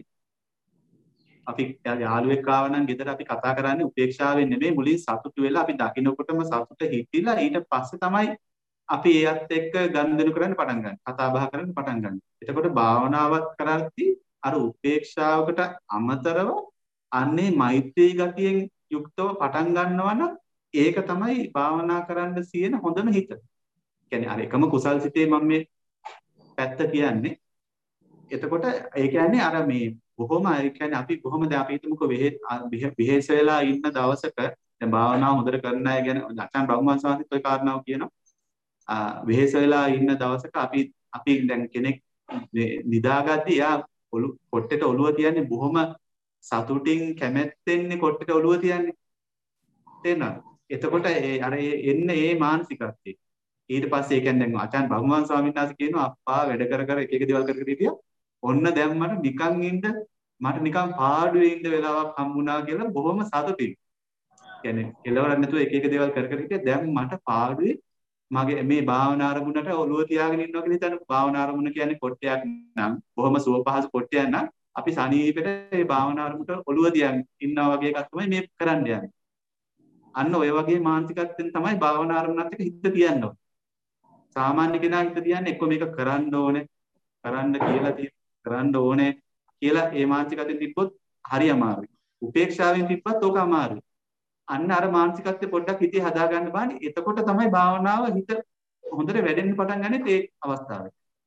අපි යාළුවෙක් ආව නම් ගෙදර අපි කතා කරන්නේ උපේක්ෂාවෙන් නෙමෙයි මුලින් සතුටු වෙලා අපි දකින්නකොටම සතුට හිතිලා ඊට පස්සේ තමයි අපි ඒත් එක්ක ගනුදෙනු කරන්න පටන් ගන්න. කතා බහ කරන්න පටන් ගන්න. එතකොට භාවනාවක් කරද්දී අර උපේක්ෂාවකට අමතරව අන්නේ මෛත්‍රී ගතියෙන් යුක්තව පටන් ගන්නවා නම් ඒක තමයි භාවනා කරන්න සියන හොඳම හිත. කියන්නේ අර එකම කුසල් සිතේ මම මේ පැත්ත කියන්නේ. එතකොට ඒ කියන්නේ අර මේ බොහොම ඒ කියන්නේ අපි කොහොමද අපි හිතමුකෝ වෙහෙස වෙලා ඉන්න දවසක දැන් භාවනාව හොඳට කරන අය ගැන අචාන් බ්‍රහ්මවංශ සාහිත්‍ය ඔය කාරණාව කියනවා. වෙහෙස වෙලා ඉන්න දවසක අපි අපි දැන් කෙනෙක් නිදාගද්දී යා ඔලු කොට්ටේට ඔළුව තියන්නේ බොහොම සතුටින් කැමැත්තෙන්නේ කොට්ටේට ඔළුව තියන්නේ. තේරෙනවද? එතකොට ඒ අර එන්නේ ඒ මානසිකත්වය. ඊට පස්සේ ඒ කියන්නේ දැන් ආචාන් බහුමාන් ස්වාමීන් වහන්සේ කියනවා අප්පා වැඩ කර කර එක එක දේවල් කර කර හිටියා. ඔන්න දැන් මට නිකන් ඉන්න මට නිකන් පාඩුවේ ඉන්න වෙලාවක් හම්බුණා කියලා බොහොම සතුටින්. කියන්නේ කෙලවරක් නැතුව එක එක දේවල් කර කර හිටියා. දැන් මට පාඩුවේ මගේ මේ භාවනා අරමුණට ඔළුව තියාගෙන ඉන්නවා කියලා හිතන්න. භාවනා අරමුණ කියන්නේ කොට්ටයක් නම් බොහොම සුව පහසු කොට්ටයක් නම් අපි සනීපෙට මේ භාවනා අරමුණට ඔළුව තියාගෙන ඉන්නවා වගේ එකක් තමයි මේ කරන්න යන්නේ. අන්න ඔය වගේ මානසිකත්වයෙන් තමයි භාවනා අරමුණත් එක්ක හිත තියන්න ඕනේ. සාමාන්‍ය කෙනා හිත තියන්නේ එක්ක මේක කරන්න ඕනේ, කරන්න කියලා කරන්න ඕනේ කියලා ඒ මානසිකත්වයෙන් තිබ්බොත් හරි අමාරුයි. උපේක්ෂාවෙන් තිබ්බත් ඕක අමාරුයි. අන්න අර මානසිකත්වය පොඩ්ඩක් හිතේ හදා ගන්න බෑනේ. එතකොට තමයි භාවනාව හිත හොඳට වැඩෙන්න පටන් ගන්නෙ ඒ අවස්ථාවේ.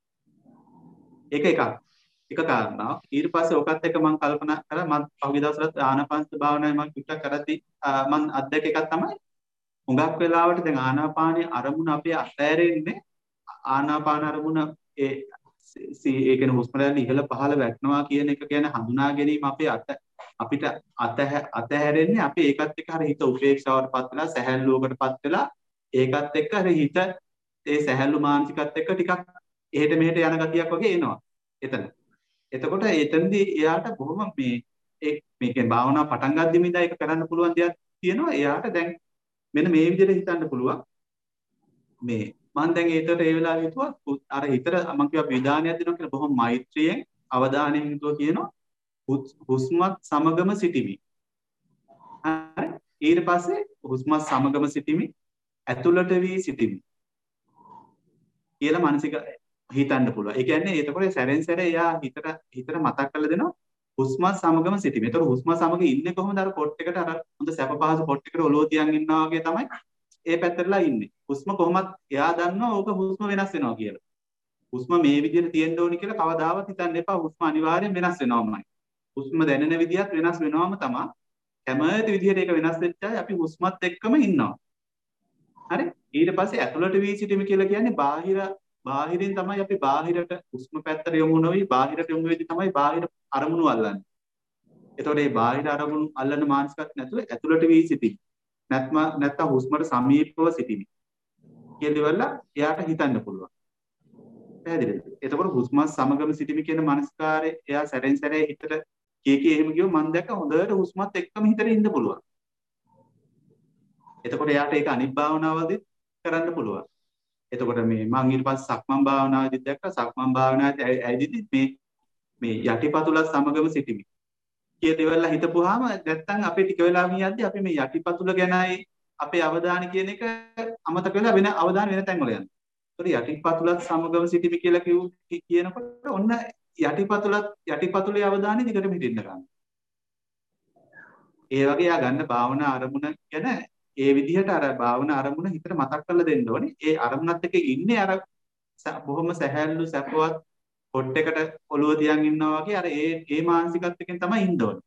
ඒක එකක්. එක කාරණාවක්. ඊට පස්සේ ඔකත් එක්ක මම කල්පනා කරා මම පහුගිය දවස්වලත් ආනාපානසති භාවනාවේ මම පිටක් කරද්දී මම අත්දැක එකක් තමයි හුඟක් වෙලාවට දැන් ආනාපානයේ අරමුණ අපේ අත්හැරෙන්නේ ආනාපාන අරමුණ ඒ ඒ කියන්නේ හුස්ම රැලි ඉහළ පහළ වැටෙනවා කියන එක ගැන හඳුනා ගැනීම අපේ අත අපිට අත අතහැරෙන්නේ අපි ඒකත් එක්ක හර හිත උපේක්ෂාවටපත් වෙලා සැහැල්ලුවකටපත් වෙලා ඒකත් එක්ක හර හිත ඒ සැහැල්ලු මානසිකත් එක්ක ටිකක් එහෙට මෙහෙට යන ගතියක් වගේ එනවා එතන. එතකොට එතනදී එයාට බොහොම මේ ඒ මේ කියන්නේ භාවනා පටන් ගද්දිම ඉඳලා ඒක කරන්න පුළුවන් දෙයක් තියෙනවා. එයාට දැන් මෙන්න මේ විදිහට හිතන්න පුළුවන්. මේ මම දැන් ඒකට ඒ වෙලාවේ හිතුවා අර හිතට මම කියවා විදානයක් දෙනවා කියලා බොහොම මෛත්‍රියෙන් අවධානයෙන් හිතුවා කියනවා හුස්මත් සමගම සිටිමි. හරි ඊට පස්සේ හුස්මත් සමගම සිටිමි ඇතුළට වී සිටිමි කියලා මානසික හිතන්න පුළුවන්. ඒ කියන්නේ එතකොට සැරෙන් සැර එයා හිතට හිතට මතක් කරලා දෙනවා හුස්මත් සමගම සිටිමි. එතකොට හුස්ම සමග ඉන්නේ කොහොමද අර පොට් එකට අර හොඳ සැප පහසු පොට් එකට ඔලුව තියන් ඉන්නවා වගේ තමයි ඒ පැත්තටලා ඉන්නේ. හුස්ම කොහොමත් එයා දන්නවා ඕක හුස්ම වෙනස් වෙනවා කියලා. හුස්ම මේ විදිහට තියෙන්න ඕනි කියලා කවදාවත් හිතන්න එපා. හුස්ම අනිවාර්යෙන් වෙනස් වෙනවාමයි. හුස්ම දැනෙන විදිහත් වෙනස් වෙනවම තමයි. කැමති විදිහට ඒක වෙනස් වෙච්චායි අපි හුස්මත් එක්කම ඉන්නවා. හරි? ඊට පස්සේ ඇතුළට වී සිටීම කියලා කියන්නේ බාහිර බාහිරින් තමයි අපි බාහිරට හුස්ම පැත්තට යොමු නොවි බාහිරට යොමු වෙද්දී තමයි බාහිර අරමුණු අල්ලන්නේ. එතකොට මේ බාහිර අරමුණු අල්ලන මානසිකත් නැතුව ඇතුළට වී සිටීම. නැත්නම් නැත්නම් හුස්මට සමීපව සිටීම. කියලා එයාට හිතන්න පුළුවන්. පැහැදිලිද? එතකොට හුස්ම සමගම සිටීම කියන මනස්කාරය එයා සැරෙන් සැරේ හිතට කී කී එහෙම ගියොත් මම දැක්ක හොඳට හුස්මත් එක්කම හිතට ඉන්න පුළුවන්. එතකොට එයාට ඒක අනිත් භාවනාවලදී කරන්න පුළුවන්. එතකොට මේ මම ඊට පස්සේ සක්මන් භාවනාවේදී දැක්ක සක්මන් භාවනාවේ ඇයිදිදි මේ මේ යටිපතුලත් සමගම සිටීම කිය දෙවල්ලා හිතපුවාම නැත්තම් අපි ටික වෙලාවකින් යද්දී අපි මේ යටිපතුල ගැනයි අපේ අවධානය කියන එක අමතක වෙලා වෙන අවධානය වෙන තැන් වල යනවා. ඒතකොට යටිපතුලත් සමගම සිටීම කියලා කිව් කියනකොට ඔන්න යටිපතුලත් යටිපතුලේ අවධානය දිගටම හිටින්න ගන්නවා. ඒ වගේ යා ගන්න භාවනා අරමුණ ගැන ඒ විදිහට අර භාවනා අරමුණ හිතට මතක් කරලා දෙන්න ඕනේ. ඒ අරමුණත් එක්ක ඉන්නේ අර බොහොම සැහැල්ලු සැපවත් පොට් එකට ඔළුව තියන් ඉන්නවා වගේ අර ඒ ඒ මානසිකත්වයෙන් තමයි ඉන්න ඕනේ.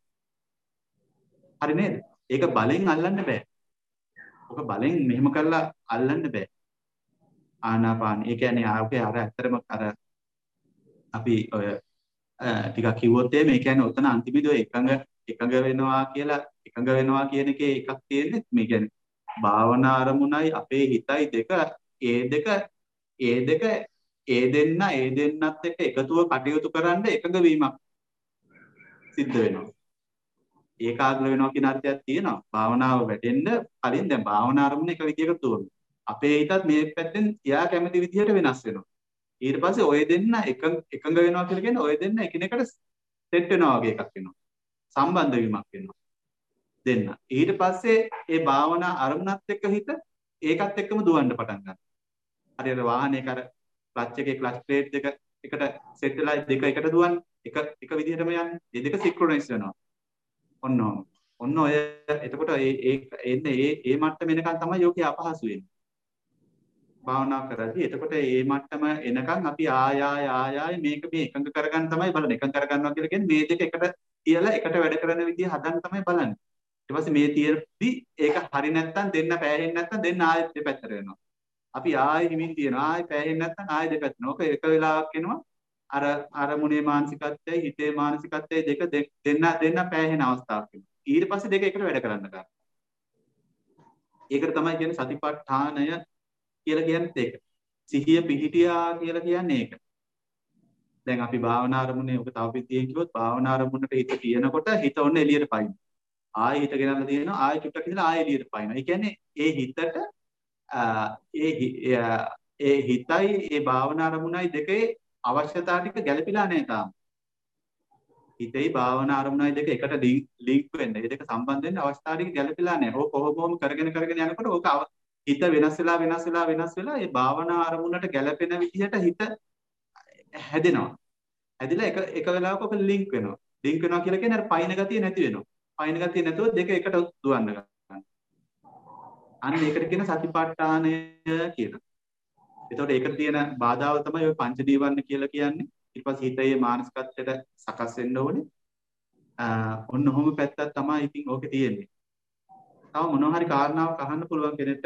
හරි නේද? ඒක බලෙන් අල්ලන්න බෑ. ඔක බලෙන් මෙහෙම කරලා අල්ලන්න බෑ. ආනාපාන. ඒ කියන්නේ ආගේ අර ඇත්තටම අර අපි ඔය ටිකක් කිව්වොත් එමේ ඒ කියන්නේ ඔතන අන්තිමේදී ඔය එකඟ එකඟ වෙනවා කියලා එකඟ වෙනවා කියන එකේ එකක් තියෙන්නේ මේ කියන්නේ භාවනා අරමුණයි අපේ හිතයි දෙක ඒ දෙක ඒ දෙක ඒ දෙන්න ඒ දෙන්නත් එක්ක එකතුව කටයුතු කරන්න එකඟ වීමක් සිද්ධ වෙනවා. ඒකාග්‍ර වෙනවා කියන අර්ථයක් තියෙනවා. භාවනාව වැටෙන්න කලින් දැන් භාවනා අරමුණ එක විදියකට දුවනවා. අපේ හිතත් මේ පැත්තෙන් එයා කැමති විදියට වෙනස් වෙනවා. ඊට පස්සේ ඔය දෙන්න එක එකඟ වෙනවා කියලා කියන්නේ ඔය දෙන්න එකිනෙකට සෙට් වෙනවා වගේ එකක් වෙනවා. සම්බන්ධ වීමක් වෙනවා. දෙන්න. ඊට පස්සේ ඒ භාවනා අරමුණත් එක්ක හිත ඒකත් එක්කම දුවන්න පටන් ගන්නවා. හරියට වාහනයක අර ක්ලච් එකේ ක්ලච් ප්ලේට් දෙක එකට සෙට් වෙලා දෙක එකට දුවන්නේ. එක එක විදිහටම යන්නේ. මේ දෙක සින්ක්‍රොනයිස් වෙනවා. ඔන්න ඔන්න ඔය එතකොට ඒ ඒ එන්නේ ඒ ඒ මට්ටම එනකන් තමයි යෝකේ අපහසු වෙන්නේ. භාවනා කරද්දී එතකොට මේ මට්ටම එනකන් අපි ආය ආය ආය ආය මේක මේ එකඟ කරගන්න තමයි බලන්නේ. එකඟ කරගන්නවා කියලා කියන්නේ මේ දෙක එකට තියලා එකට වැඩ කරන විදිය හදන්න තමයි බලන්නේ. ඊට පස්සේ මේ තියද්දි ඒක හරි නැත්තම් දෙන්න පෑහෙන්නේ නැත්තම් දෙන්න ආයෙත් දෙපැත්තට වෙනවා. අපි ආයෙ හිමින් තියනවා. ආයෙ පෑහෙන්නේ නැත්තම් ආයෙ දෙපැත්තට. ඕක එක වෙලාවක් එනවා. අර අරමුණේ මානසිකත්වයයි හිතේ මානසිකත්වයයි දෙක දෙන්න දෙන්න පෑහෙන අවස්ථාවක් වෙනවා. ඊට පස්සේ දෙක එකට වැඩ කරන්න ගන්නවා. ඒකට තමයි කියන්නේ සතිපට්ඨානය කියලා කියන්නේ ඒක. සිහිය පිහිටියා කියලා කියන්නේ ඒක. දැන් අපි භාවනා අරමුණේ ඔක තව පිටියෙන් කිව්වොත් භාවනා අරමුණට හිත තියනකොට හිත ඔන්න එළියට පයින්. ආයෙ හිත ගෙනල්ලා තියෙනවා ආයෙ චුට්ටක් ඉඳලා ආයෙ එළියට පයින්නවා. ඒ කියන්නේ ඒ හිතට ඒ ඒ හිතයි ඒ භාවනා අරමුණයි දෙකේ අවශ්‍යතාව ටික ගැළපිලා නැහැ තාම. හිතේ භාවනා අරමුණයි දෙක එකට ලින්ක් වෙන්න. මේ දෙක සම්බන්ධ වෙන්න අවස්ථාව ටික ගැළපිලා නැහැ. ඕක කොහොම කරගෙන කරගෙන යනකොට ඕක හිත වෙනස් වෙලා වෙනස් වෙලා වෙනස් වෙලා ඒ භාවනා අරමුණට ගැළපෙන විදිහට හිත හැදෙනවා. හැදිලා එක එක වෙලාවක ඔක ලින්ක් වෙනවා. ලින්ක් වෙනවා කියලා කියන්නේ අර පයින් ගතිය නැති වෙනවා. පයින් ගතිය නැතුව දෙක එකට දුවන්න ගන්නවා. අන්න ඒකට කියන සතිපට්ඨානය කියලා. එතකොට ඒකට තියෙන බාධාව තමයි ඔය පංච දීවන්න කියලා කියන්නේ. ඊට පස්සේ හිතේ මානසිකත්වයට සකස් වෙන්න ඕනේ. ඔන්න ඔහොම පැත්තක් තමයි ඉතින් ඕකේ තියෙන්නේ. තව මොනවා හරි කාරණාවක් අහන්න පුළුවන් කෙනෙක්ට.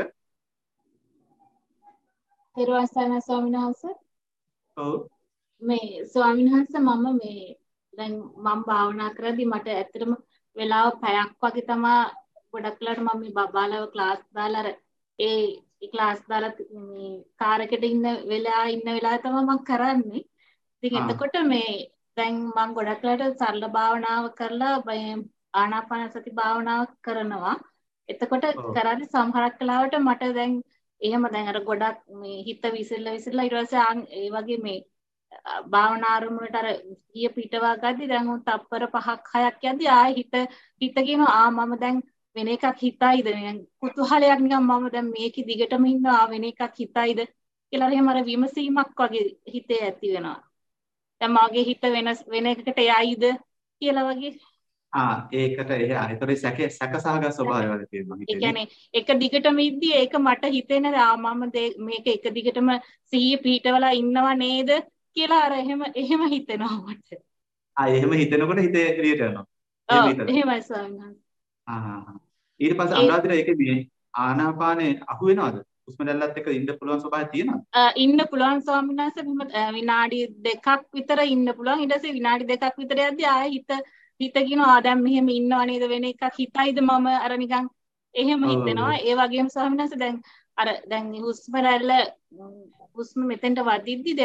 පෙරවන් සරණයි ස්වාමීන් වහන්සේ. ඔව්. මේ ස්වාමීන් වහන්සේ මම මේ දැන් මම භාවනා කරද්දි මට ඇත්තටම වෙලාව පැයක් වගේ තමයි ගොඩක් වෙලාවට මම මේ බබාලව ක්ලාස් දාලා අර ඒ ක්ලාස් දාලා මේ කාර් එකට ඉන්න වෙලාව ඉන්න වෙලාව තමයි මම කරන්නේ. ඉතින් එතකොට මේ දැන් මම ගොඩක් වෙලාවට සරල භාවනාව කරලා ආනාපාන සති භාවනාව කරනවා. එතකොට කරන්නේ සමහරක් වෙලාවට මට දැන් එහෙම දැන් අර ගොඩක් මේ හිත විසිරලා විසිරලා ඊට පස්සේ ඒ වගේ මේ භාවනා අරමුණට අර ගිය පිටවා ගද්දි දැන් උන් තප්පර පහක් හයක් යද්දි ආයෙ හිත හිත කියනවා ආ මම දැන් වෙන එකක් හිතයිද නිකන් කුතුහලයක් නිකන් මම දැන් මේකේ දිගටම ඉන්නවා වෙන එකක් හිතයිද කියලා එහෙම අර විමසීමක් වගේ හිතේ ඇති වෙනවා. දැන් මගේ හිත වෙන වෙන එකකට යයිද කියලා වගේ. ආ ඒකට එහා ඒතරේ සැක සැකසහගත ස්වභාවයක් තියෙනවා හිතේ. ඒ කියන්නේ එක දිගටම ඉද්දි ඒක මට හිතෙන්නේ ආ මම මේක එක දිගටම සිහිය පිටවලා ඉන්නව නේද කියලා අර එහෙම එහෙම හිතෙනවා මට. ආ එහෙම හිතනකොට හිතේ එළියට යනවා. එහෙම හිතනවා. එහෙමයි ස්වාමීන් වහන්සේ. ආ ඊට පස්සේ අනුරාධිර ඒකේ මේ ආනාපානේ අහු වෙනවද? හුස්ම රැල්ලත් එක්ක ඉන්න පුළුවන් ස්වභාවය තියෙනවද? ඉන්න පුළුවන් ස්වාමීන් වහන්සේ විනාඩි දෙකක් විතර ඉන්න පුළුවන්. ඊට පස්සේ විනාඩි දෙකක් විතර යද්දී ආයෙ හිත හිත කියනවා දැන් මෙහෙම ඉන්නව නේද වෙන එකක් හිතයිද මම අර නිකන් එහෙම හිතෙනවා. ඒ වගේම ස්වාමීන් වහන්සේ දැන් අර දැන් හුස්ම රැල්ල හුස්ම මෙතෙන්ට වදිද්දි දැන්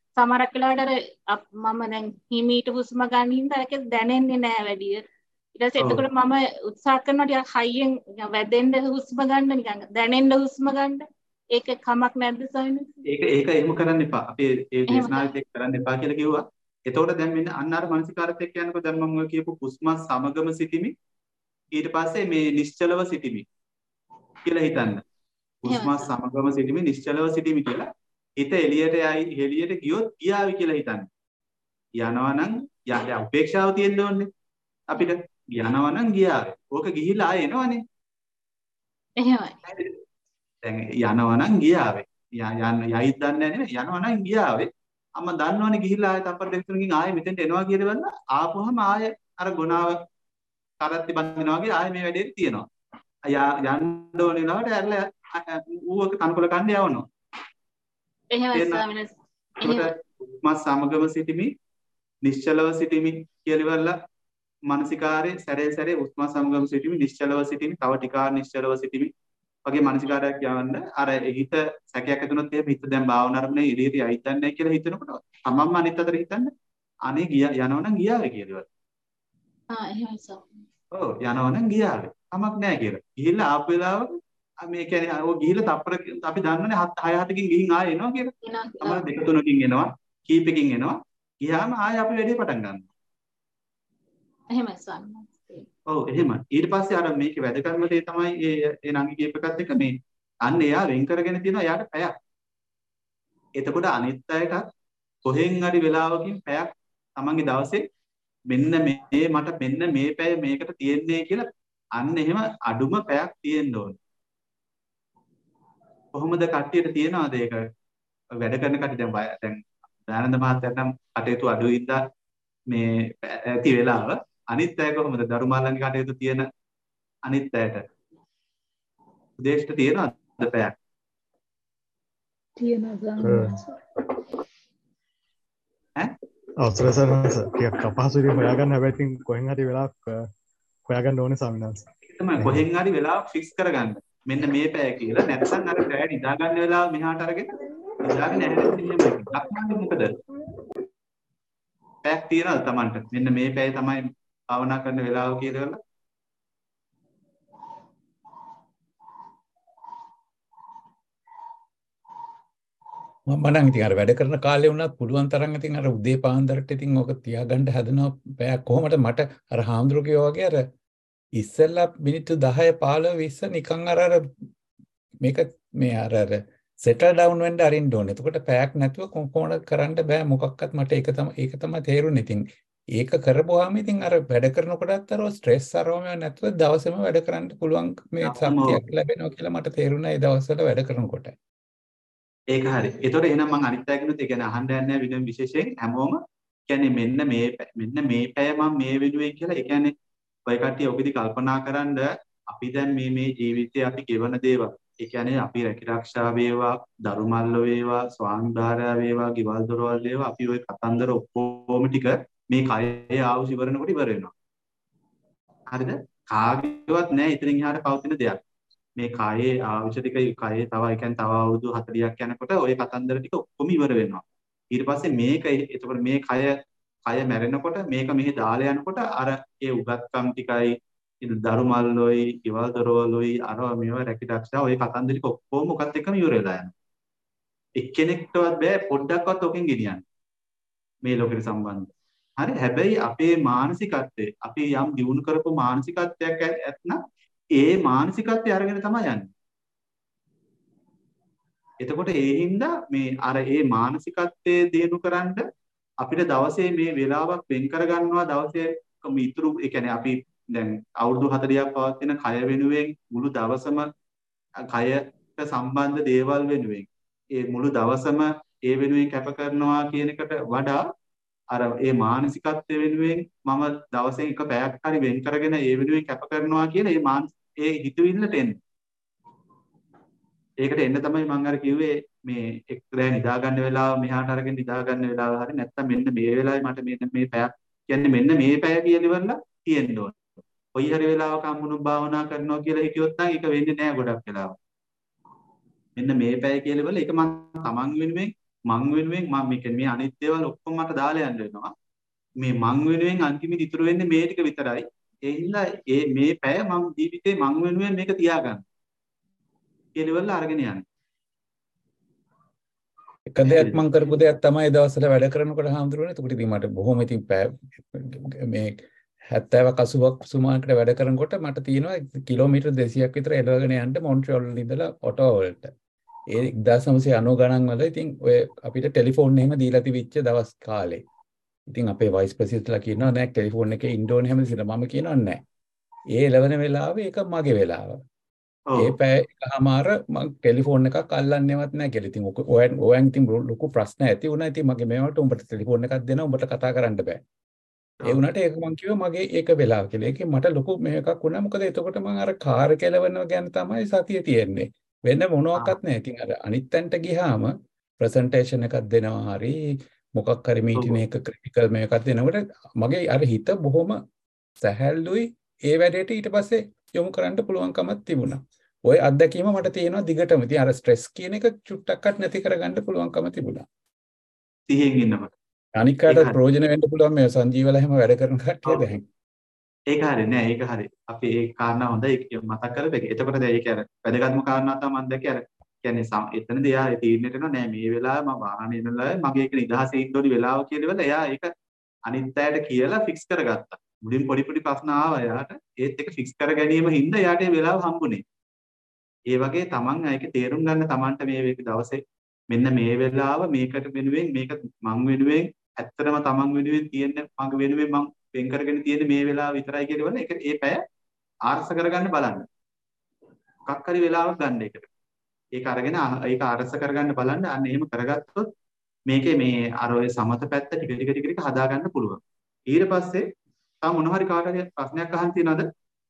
සමහරක් වෙලාවට මම දැන් හිමීට හුස්ම ගන්න හින්දා ඒක දැනෙන්නේ නැහැ වැඩි. ඊට පස්සේ එතකොට මම උත්සාහ කරනවා ටිකක් හයියෙන් වැදෙන්න හුස්ම ගන්න නිකන් දැනෙන්න හුස්ම ගන්න. ඒක කමක් නැද්ද සයිනස්? ඒක ඒක එහෙම කරන්න එපා. අපි ඒ දේශනාවෙත් එක්ක කරන්න එපා කියලා කිව්වා. එතකොට දැන් මෙන්න අන්න අර මානසිකාරත් එක්ක යනකොට දැන් මම ඔය කියපු හුස්ම සමගම සිටිමි. ඊට පස්සේ මේ නිශ්චලව සිටිමි කියලා හිතන්න. හුස්ම සමගම සිටිමි නිශ්චලව සිටිමි කියලා. හිත එළියට යයි එළියට ගියොත් ගියාවි කියලා හිතන්න. යනවා නම් යා උපේක්ෂාව තියෙන්න ඕනේ අපිට. යනවා නම් ගියාවි. ඕක ගිහිලා ආයෙ එනවනේ. එහෙමයි. දැන් යනවා නම් ගියාවේ. යන්න යයිත් දන්නේ නැහැ යනවා නම් ගියාවේ. අම්මා දන්නවනේ ගිහිල්ලා ආයෙ තප්පර දෙක තුනකින් ආයෙ මෙතෙන්ට එනවා කියලා බලන්න ආපුවම ආයෙ අර ගුණාව කරත්ති බඳිනවා වගේ ආයෙ මේ වැඩේ තියෙනවා. යන්න ඕනේ නේද ඇරලා ඌවක තනකොළ කන්න යවනවා. එහෙමයි ස්වාමීනි. මා සමගම සිටිමි නිශ්චලව සිටිමි කියලා ඉවරලා මානසිකාරේ සැරේ සැරේ උස්මා සමගම සිටිමි නිශ්චලව සිටිමි තව ටිකක් නිශ්චලව සිටිමි වගේ මානසිකාරයක් යවන්න අර හිත සැකයක් ඇතුනොත් එහෙම හිත දැන් භාවනා අරමුණේ ඉරියට යයිත් නැහැ කියලා හිතනකොට තමන්ම අනිත් අතට හිතන්න අනේ ගියා යනවා නම් ගියාවේ කියලා. ආ එහෙමයි සර්. ඔව් යනවා නම් ගියාවේ. කමක් නැහැ කියලා. ගිහිල්ලා ආපු වෙලාවක මේ කියන්නේ ඔය ගිහිල්ලා තප්පර අපි දන්නනේ හය හතකින් ගිහින් ආයෙ එනවා කියලා. තමයි දෙක තුනකින් එනවා කීපකින් එනවා. ගියාම ආයෙ අපි වැඩේ පටන් ගන්නවා. එහෙමයි ස්වාමීනි. ඔව් එහෙම. ඊට පස්සේ අර මේකේ වැදගත්ම දේ තමයි ඒ ඒ නංගි කියප එකත් එක මේ අන්න එයා වෙන් කරගෙන තියෙනවා එයාට පැයක්. එතකොට අනිත් අයට කොහෙන් හරි වෙලාවකින් පැයක් තමන්ගේ දවසේ මෙන්න මේ මට මෙන්න මේ පැය මේකට තියෙන්නේ කියලා අන්න එහෙම අඩුම පැයක් තියෙන්න ඕනේ. කොහොමද කට්ටියට තියනවාද ඒක වැඩ කරන කට්ටිය දැන් දැන් දානන්ද මහත්තයාට නම් කටයුතු අඩුයි ඉඳලා මේ ඇති වෙලාව අනිත් අය කොහොමද දරුමාලන්ගේ කටයුතු තියෙන අනිත් අයට උදේෂ්ට තියෙනවද පැයක් තියෙනවා ඈ අවසර සරස ටිකක් අපහසුයි හොයාගන්න හැබැයි ඉතින් කොහෙන් හරි වෙලාවක් හොයාගන්න ඕනේ ස්වාමීන් වහන්සේ තමයි කොහෙන් හරි වෙලාවක් ෆික්ස් කරගන්න මෙන්න මේ පැය කියලා නැත්නම් අර පැය නිදා ගන්න වෙලාව මෙහාට අරගෙන නිදාගෙන ඇහැරෙන්න එහෙම ලක්මන්නේ මොකද පැයක් තියනවද Tamanට මෙන්න මේ පැය තමයි භාවනා කරන වෙලාව කියලා මම නම් ඉතින් අර වැඩ කරන කාලේ වුණත් පුළුවන් තරම් ඉතින් අර උදේ පාන්දරට ඉතින් ඔක තියාගන්න හදනවා පැයක් කොහොමද මට අර හාමුදුරුවෝ කිව්වා වගේ අර ඉස්සෙල්ලා මිනිත්තු දහය පහළොව විස්ස නිකන් අර අර මේක මේ අර අර සෙටල් ඩවුන් වෙන්න අරින්න ඕනේ. එතකොට පැයක් නැතුව කොහොමද කරන්න බෑ මොකක්වත් මට ඒක තමයි ඒක තමයි තේරුනේ. ඉතින් ඒක කරපුවාම ඉතින් අර වැඩ කරනකොටත් අර ස්ට්‍රෙස් අරවම නැතුව දවසේම වැඩ කරන්න පුළුවන් මේ ශක්තියක් ලැබෙනවා කියලා මට තේරුණා ඒ දවස්වල වැඩ කරනකොට. ඒක හරි. ඒතකොට එහෙනම් මම අනිත් අයගෙනුත් ඒ කියන්නේ අහන්න යන්නේ නැහැ වෙන විශේෂයෙන් හැමෝම කියන්නේ මෙන්න මේ මෙන්න මේ පැය මම මේ වෙනුවෙන් කියලා ඒ කියන්නේ ඔය කට්ටිය ඔකෙදි කල්පනා කරන්න අපි දැන් මේ මේ ජීවිතේ අපි ගෙවන දේවල් ඒ කියන්නේ අපි රැකිරක්ෂා වේවා දරුමල්ල වේවා ස්වාමිභාර්යා වේවා ගෙවල් දොරවල් වේවා අපි ওই කතන්දර ඔක්කොම ටික මේ කයේ ආවුස් ඉවරනකොට ඉවර වෙනවා. හරිද? කාගේවත් නැහැ ඉතින් එහාට පවතින දෙයක්. මේ කයේ ආවුස් ටික කයේ තව ඒ කියන්නේ තව අවුරුදු හතළියක් යනකොට ওই කතන්දර ටික ඔක්කොම ඉවර වෙනවා. ඊට පස්සේ මේක එතකොට මේ කය කය මැරෙනකොට මේක මෙහි දාලා යනකොට අර ඒ උගත්කම් ටිකයි ඉතින් දරුමල්ලෝයි ගෙවල් දොරවලුයි අරව මේවා රැකිරක්ෂා ওই කතන්දර ටික ඔක්කොම මොකක්ද එක්කම ඉවර වෙලා යනවා. එක්කෙනෙක්ටවත් බෑ පොඩ්ඩක්වත් ඔකෙන් ගෙනියන්න. මේ ලෝකෙට සම්බන්ධ. හරි හැබැයි අපේ මානසිකත්වය අපි යම් දියුණු කරපු මානසිකත්වයක් ඇත්නම් ඒ මානසිකත්වය අරගෙන තමයි යන්නේ. එතකොට ඒ හින්දා මේ අර ඒ මානසිකත්වයේ දියුණු කරන්න අපිට දවසේ මේ වෙලාවක් වෙන් කරගන්නවා දවසේ ඉතුරු ඒ කියන්නේ අපි දැන් අවුරුදු හතළියක් පවතින කය වෙනුවෙන් මුළු දවසම කයට සම්බන්ධ දේවල් වෙනුවෙන් ඒ මුළු දවසම ඒ වෙනුවෙන් කැප කරනවා කියන එකට වඩා අර ඒ මානසිකත්වය වෙනුවෙන් මම දවසේ එක පැයක් හරි වෙන් කරගෙන ඒ වෙනුවෙන් කැප කරනවා කියන ඒ මානස ඒ හිතවිල්ලට එන්න. ඒකට එන්න තමයි මම අර කිව්වේ මේ එක් රැ නිදා ගන්න වෙලාව මෙහාට අරගෙන නිදා ගන්න වෙලාව හරි නැත්තම් මෙන්න මේ වෙලාවේ මට මෙන්න මේ පැයක් කියන්නේ මෙන්න මේ පැය කියලා ඉවරලා තියෙන්න ඕන. කොයි හරි වෙලාවක අම්මුණු භාවනා කරනවා කියලා හිතුවොත් නම් ඒක වෙන්නේ නැහැ ගොඩක් වෙලාව. මෙන්න මේ පැය කියලා ඉවරලා ඒක මම තමන් වෙනුවෙන් මං වෙනුවෙන් මම මේ කියන්නේ මේ අනිත් දේවල් ඔක්කොම මට දාලා යන්න වෙනවා. මේ මං වෙනුවෙන් අන්තිමට ඉතුරු වෙන්නේ මේ ටික විතරයි. ඒ හින්දා ඒ මේ පැය මම ජීවිතේ මං වෙනුවෙන් මේක තියාගන්න. කියලා අරගෙන යන්නේ. එක දෙයක් මම කරපු දෙයක් තමයි දවසට වැඩ කරනකොට හාමුදුරුවනේ. එතකොට ඉතින් මට බොහොම ඉතින් මේ හැත්තෑවක් අසූවක් සුමානකට වැඩ කරනකොට මට තියෙනවා කිලෝමීටර් දෙසීයක් විතර එළවගෙන යන්න මොන්ට්‍රියල් ඉඳලා ඔටෝවා වලට. ඒ එක්දාස් නවසිය අනූ ගණන් වල ඉතින් ඔය අපිට ටෙලිෆෝන් එහෙම දීලා තිබිච්ච දවස් කාලේ. ඉතින් අපේ වයිස් ප්‍රෙසිඩන්ට්ලා කියනවා නෑ ටෙලිෆෝන් එකේ ඉන්න ඕනේ හැම දිසෙම. මම කියනවා නෑ. ඒ එළවන වෙලාවේ ඒක මගේ වෙලාව. ඒ පැය එකමාර මම ටෙලිෆෝන් එකක් අල්ලන්නේවත් නැහැ කියලා. ඉතින් ඔයන් ඔයන් ඉතින් ලොකු ප්‍රශ්න ඇති වුණා. ඉතින් මගේ මේවට උඹට ටෙලිෆෝන් එකක් දෙනවා උඹට කතා කරන්න බෑ. ඒ වුණාට ඒක මම කිව්වා මගේ ඒක වෙලාව කියලා. ඒකෙන් මට ලොකු මේකක් වුණා. මොකද එතකොට මම අර කාර් කෙලවනවා ගැන තමයි සතිය තියෙන්නේ. වෙන මොනවාක්වත් නැහැ. ඉතින් අර අනිත් තැනට ගියාම ප්‍රසන්ටේෂන් එකක් දෙනවා හරි මොකක් හරි මීටින් එක ක්‍රිටිකල් මේකක් දෙනකොට මගේ අර හිත බොහොම සැහැල්ලුයි ඒ වැඩේට ඊට පස්සේ යොමු කරන්න පුළුවන්කමක් තිබුණා. ඔය අත්දැකීම මට තියෙනවා දිගටම. ඉතින් අර ස්ට්‍රෙස් කියන එක චුට්ටක්වත් නැති කරගන්න පුළුවන්කම තිබුණා. සිහියෙන් ඉන්නකොට. අනිකාට ප්‍රයෝජන වෙන්න පුළුවන් මේ සංජීවල හැම වැඩ කරන කට්ටිය දැන්. ඒක හරි නෑ ඒක හරි. අපි ඒ කාරණා හොඳයි මතක් කරපෙක. එතකොට දැන් ඒක අර වැදගත්ම කාරණා තමයි මම දැක්කේ අර කියන්නේ එතනදී එයා ඒ තීරණයට එනවා නෑ මේ වෙලාවේ මම වාහනේ ඉඳලා මගේ ඒක නිදහසේ ඉන්න ඕනි වෙලාව කියලා එයා ඒක අනිත් අයට කියලා ෆික්ස් කරගත්තා. මුලින් පොඩි පොඩි ප්‍රශ්න ආවා එයාට. ඒත් ඒක ෆික්ස් කර ගැනීම හින්දා එයාට ඒ වෙලාව හම්බුනේ. ඒ වගේ තමන් ඒක තේරුම් ගන්න තමන්ට මේ වේක දවසේ මෙන්න මේ වෙලාව මේකට වෙනුවෙන් මේක මං වෙනුවෙන් ඇත්තටම තමන් වෙනුවෙන් තියෙන මං වෙනුවෙන් මං වෙන් කරගෙන තියෙන මේ වෙලාව විතරයි කියලා ඒක ඒ පැය ආර්ස කරගන්න බලන්න. මොකක් හරි වෙලාවක් ගන්න එකට. ඒක අරගෙන ඒක ආර්ස කරගන්න බලන්න. අන්න එහෙම කරගත්තොත් මේකේ මේ අර ඔය සමත පැත්ත ටික ටික ටික ටික හදා ගන්න පුළුවන්. ඊට පස්සේ තව මොන හරි කාට හරි ප්‍රශ්නයක් අහන්න තියෙනවද?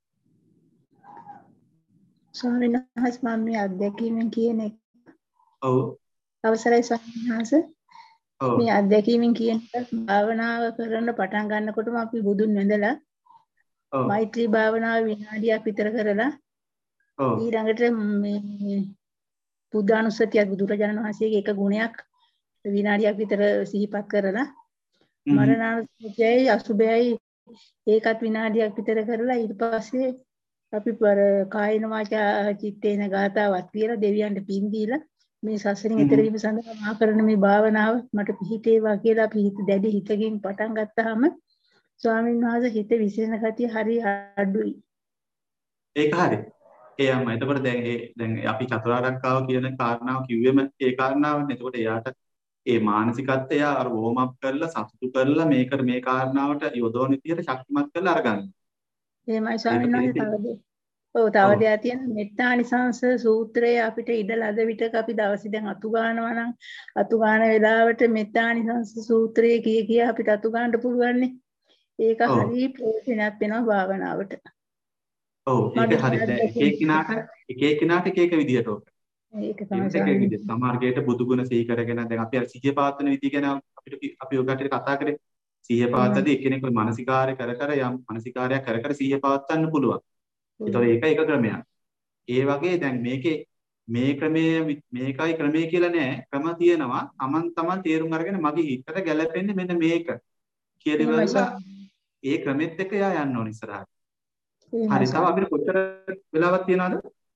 ස්වාමීන් වහන්සේ මම මේ අත්දැකීමෙන් කියන එක. ඔව්. අවසරයි ස්වාමීන් වහන්සේ. ඔව්. මේ අත්දැකීමෙන් කියන එක භාවනාව කරන්න පටන් ගන්නකොටම අපි බුදුන් වැඳලා ඔව්. මෛත්‍රී භාවනාව විනාඩියක් විතර කරලා ඔව්. ඊළඟට මේ බුද්ධානුස්සතිය බුදුරජාණන් වහන්සේගේ එක ගුණයක් විනාඩියක් විතර සිහිපත් කරලා මරණානුස්සතියයි අසුභයයි ඒකත් විනාඩියක් විතර කරලා ඊට පස්සේ අපි පර කායන වාචා චිත්තේන ගාතාවත් කියලා දෙවියන්ට පින් දීලා මේ සසරින් ඈතර වීම සඳහා මා කරන මේ භාවනාව මට පිහිටේවා කියලා අපි හිත දැඩි හිතකින් පටන් ගත්තාම ස්වාමීන් වහන්සේ හිත විසිරෙන ගතිය හරි අඩුයි. ඒක හරි. ඒ අම්ම එතකොට දැන් ඒ දැන් අපි චතුරාර්යකාව කියන කාරණාව කිව්වෙම ඒ කාරණාවනේ. එතකොට එයාට ඒ මානසිකත්වය අර වෝම් අප් කරලා සතුටු කරලා මේකට මේ කාරණාවට යොදවන විදියට ශක්තිමත් කරලා අරගන්න. එහෙමයි ස්වාමීන් වහන්සේ තවද. ඔව් තව දෙයක් තියෙනවා මෙත්තානිසංස සූත්‍රය අපිට ඉඩ ලද විටක අපි දවසේ දැන් අතු ගන්නවා නම් අතු ගන්න වෙලාවට මෙත්තානිසංස සූත්‍රය කිය කිය අපිට අතු ගන්න පුළුවන් නේ. ඒක හරිය ප්‍රයෝජනයක් වෙනවා භාවනාවට. ඔව් ඒක හරියි. දැන් එක එකිනාට එක එකිනාට එක එක විදියට ඕක. ඒක තමයි සමහරකට බුදු ගුණ සිහි කරගෙන දැන් අපි අර සිහිය පවත්වන විදිය ගැන අපිට අපි ඔකට කතා කරේ. සිහිය පවත්වද්දී එක්කෙනෙකුගේ මානසිකාරය කර කර යම් මානසිකාරයක් කර කර සිහිය පවත්වන්න පුළුවන්. ඒතකොට ඒක එක ක්‍රමයක්. ඒ වගේ දැන් මේකේ මේ ක්‍රමයේ මේකයි ක්‍රමයේ කියලා නෑ. ක්‍රම තියෙනවා. Taman taman තේරුම් අරගෙන මගේ හිතට ගැලපෙන්නේ මෙන්න මේක කියලා ඒ ක්‍රමෙත් එක්ක යා යන්න ඕන ඉස්සරහට. හරි. තව අපිට කොච්චර වෙලාවක් තියනවද?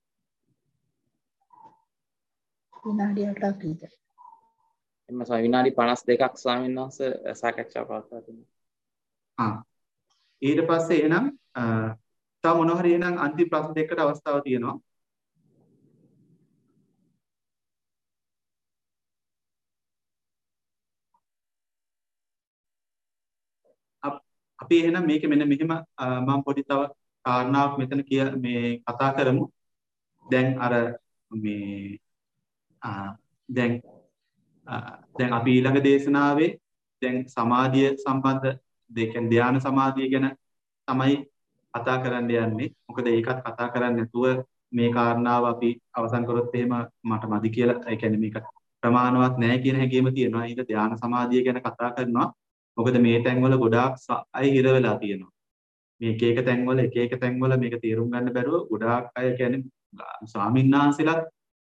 විනාඩියක් විතර. එන්න විනාඩි පනස් දෙකක් ස්වාමීන් වහන්සේ සාකච්ඡා පවත්වා තිබෙනවා. ආ. ඊට පස්සේ එහෙනම් තව මොනවා හරි එහෙනම් අන්තිම ප්‍රශ්න දෙකකට අවස්ථාව තියෙනවා. අපි එහෙනම් මේක මෙන්න මෙහෙම මම පොඩි තව කාරණාවක් මෙතන කිය මේ කතා කරමු. දැන් අර මේ දැන් දැන් අපි ඊළඟ දේශනාවේ දැන් සමාධිය සම්බන්ධ දෙකෙන් ධ්‍යාන සමාධිය ගැන තමයි කතා කරන්න යන්නේ. මොකද ඒකත් කතා කරන්නේ නැතුව මේ කාරණාව අපි අවසන් කරොත් එහෙම මට මදි කියලා ඒ කියන්නේ මේක ප්‍රමාණවත් නැහැ කියන හැඟීම තියෙනවා. ඊට ධ්‍යාන සමාධිය ගැන කතා කරනවා. මොකද මේ තැන්වල ගොඩාක් අය හිර වෙලා තියෙනවා. මේ එක එක තැන්වල එක එක තැන්වල මේක තේරුම් ගන්න බැරුව ගොඩාක් අය කියන්නේ ස්වාමීන් වහන්සේලාත්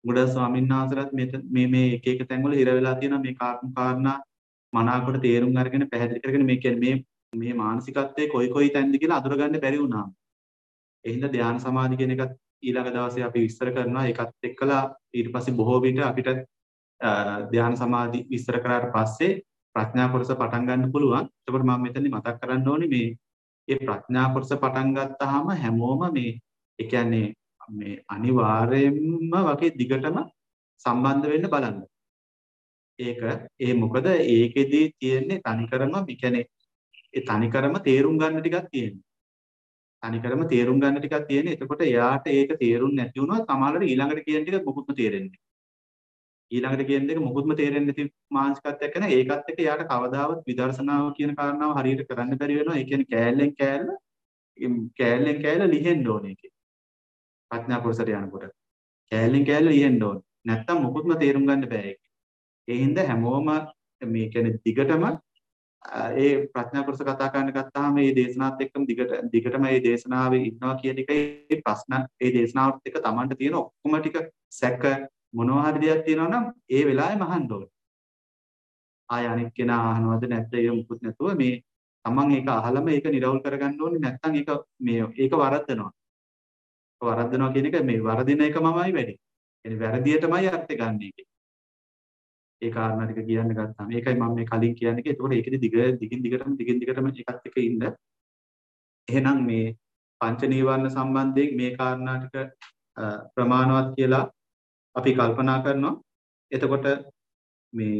ගොඩක් ස්වාමීන් වහන්සේලාත් මේ මේ එක එක තැන්වල හිර වෙලා තියෙනවා මේ කාරණා කාරණා මනාවකට තේරුම් අරගෙන පැහැදිලි කරගෙන මේ කියන්නේ මේ මේ මානසිකත්වයේ කොයි කොයි තැන්ද කියලා අඳුරගන්න බැරි වුණා. ඒ හින්දා ධ්‍යාන සමාධි කියන එකත් ඊළඟ දවසේ අපි විස්තර කරනවා. ඒකත් එක්කලා ඊට පස්සේ බොහෝ විට අපිට ධ්‍යාන සමාධි විස්තර කරාට පස්සේ ප්‍රඥා කොටස පටන් ගන්න පුළුවන්. ඒකෝට මම මෙතනදි මතක් කරන්න ඕනේ මේ මේ ප්‍රඥා කොටස පටන් ගත්තාම හැමෝම මේ ඒ කියන්නේ මේ අනිවාර්යයෙන්ම වගේ දිගටම සම්බන්ධ වෙන්න බලන්න. ඒක ඒ මොකද ඒකෙදි තියෙන්නේ තනිකරම මේ කියන්නේ ඒ තනිකරම තේරුම් ගන්න ටිකක් තියෙනවා. තනිකරම තේරුම් ගන්න ටිකක් තියෙන්නේ. එතකොට එයාට ඒක තේරුම් නැති වුණොත් සමහරවිට ඊළඟට කියන ටික මොකුත්ම තේරෙන්නේ නැහැ. ඊළඟට කියන දෙක මොකුත්ම තේරෙන්නේ නැති මානසිකත්වයක් නැහැ. ඒකත් එක්ක එයාට කවදාවත් විදර්ශනාව කියන කාරණාව හරියට කරන්න බැරි වෙනවා. ඒ කියන්නේ කෑල්ලෙන් කෑල්ල කෑල්ලෙන් කෑල්ල ලිහෙන්න ඕනේ ඒකේ. ප්‍රඥා කොටසට යනකොට කෑල්ලෙන් කෑල්ල ලිහෙන්න ඕනේ. නැත්තම් මොකුත්ම තේරුම් ගන්න බෑ ඒක. ඒ හින්දා හැමෝම මේ කියන්නේ දිගටම ඒ ප්‍රඥා කොටස කතා කරන්න ගත්තාම මේ දේශනාවත් එක්කම දිගට දිගටම මේ දේශනාවේ ඉන්නවා කියන එකයි ප්‍රශ්න ඒ දේශනාවත් එක්ක Tamanට තියෙන ඔක්කොම ටික සැක මොනවා හරි දෙයක් තියෙනවා නම් ඒ වෙලාවෙම අහන්න ඕනේ. ආය අනික් කෙනා අහනවද නැද්ද ඒක මුකුත් නැතුව මේ Taman ඒක අහලම ඒක නිරවුල් කරගන්න ඕනේ. නැත්තම් ඒක මේ ඒක වරද්දනවා. වරද්දනවා කියන එක මේ වරදින එකමමයි වැඩි. يعني වැරදියටමයි අර්ථය ගන්න එකේ. ඒ කාරණා ටික කියන්න ගත්තාම ඒකයි මම මේ කලින් කියන්නේ. ඒකෝට ඒකෙදි දිග දිගින් දිගටම දිගින් දිගටම එකත් එක ඉන්න. එහෙනම් මේ පංච නීවරණ සම්බන්ධයෙන් මේ කාරණා ටික ප්‍රමාණවත් කියලා අපි කල්පනා කරනවා. එතකොට මේ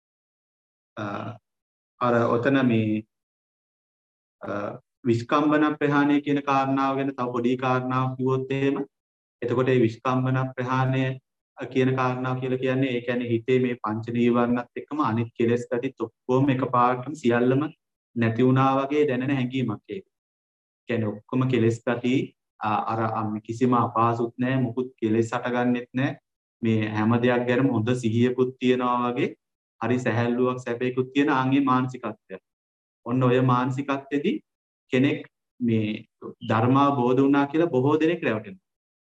අර ඔතන මේ විස්කම්බන ප්‍රහාණය කියන කාරණාව ගැන තව පොඩි කාරණාවක් කිව්වොත් එහෙම එතකොට මේ විස්කම්බන ප්‍රහාණය කියන කාරණාව කියලා කියන්නේ ඒ කියන්නේ හිතේ මේ පංච නීවරණත් එක්කම අනිත් කෙලෙස් ගතිත් ඔක්කොම එකපාරටම සියල්ලම නැති වුණා වගේ දැනෙන හැඟීමක් ඒක. කියන්නේ ඔක්කොම කෙලෙස් ගති අර කිසිම අපහසුත් නැහැ මුකුත් කෙලෙස් හටගන්නෙත් නැහැ. මේ හැම දෙයක් ගැනම හොඳ සිහියකුත් තියනවා වගේ හරි සැහැල්ලුවක් සැපේකුත් තියෙන ආන්ගේ මානසිකත්වය. ඔන්න ඔය මානසිකත්වෙදී කෙනෙක් මේ ධර්මාවබෝධ වුණා කියලා බොහෝ දෙනෙක් රැවටෙනවා.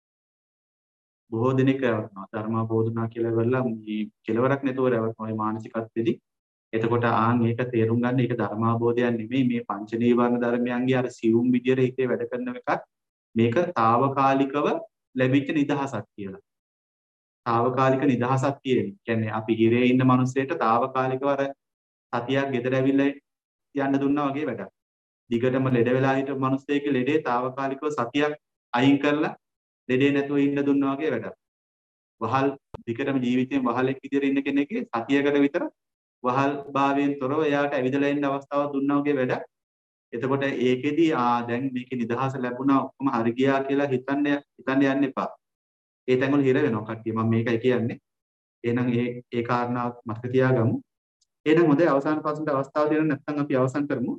බොහෝ දෙනෙක් රැවටෙනවා. ධර්මාවබෝධ වුණා කියලා වෙලා මේ කෙලවරක් නැතුව රැවටෙනවා මේ මානසිකත්වෙදී. එතකොට ආන් ඒක තේරුම් ගන්න ඒක ධර්මාවබෝධයක් නෙමෙයි මේ පංච නීවරණ ධර්මයන්ගේ අර සියුම් විදියට හිතේ වැඩ කරන එකක්. මේක తాවකාලිකව ලැබිච්ච නිදහසක් කියලා. తాවකාලික නිදහසක් කියන්නේ. කියන්නේ අපි හිරේ ඉන්න මිනිස්සෙට తాවකාලිකව අර සතියක් ගෙදර ඇවිල්ලා යන්න දුන්නා වගේ වැඩක්. දිගටම ලෙඩ වෙලා හිටපු මිනිස්සෙක් ලෙඩේ తాවකාලිකව සතියක් අයින් කරලා ලෙඩේ නැතුව ඉන්න දුන්නා වගේ වැඩක්. වහල් දිගටම ජීවිතයෙන් වහලෙක් විදියට ඉන්න කෙනෙක්ගේ සතියකට විතර වහල් භාවයෙන් තොරව එයාට ඇවිදලා ඉන්න අවස්ථාවක් දුන්නා වගේ වැඩක්. එතකොට ඒකෙදි ආ දැන් මේකේ නිදහස ලැබුණා ඔක්කොම හරි ගියා කියලා හිතන්න හිතන්න යන්න එපා. ඒ තැන්වල හිර වෙනවා කට්ටිය. මම මේකයි කියන්නේ. එහෙනම් ඒ ඒ කාරණා මතක තියාගමු. එහෙනම් හොඳයි අවසාන ප්‍රශ්නට අවස්ථාව දෙන්න නැත්නම් අපි අවසන් කරමු.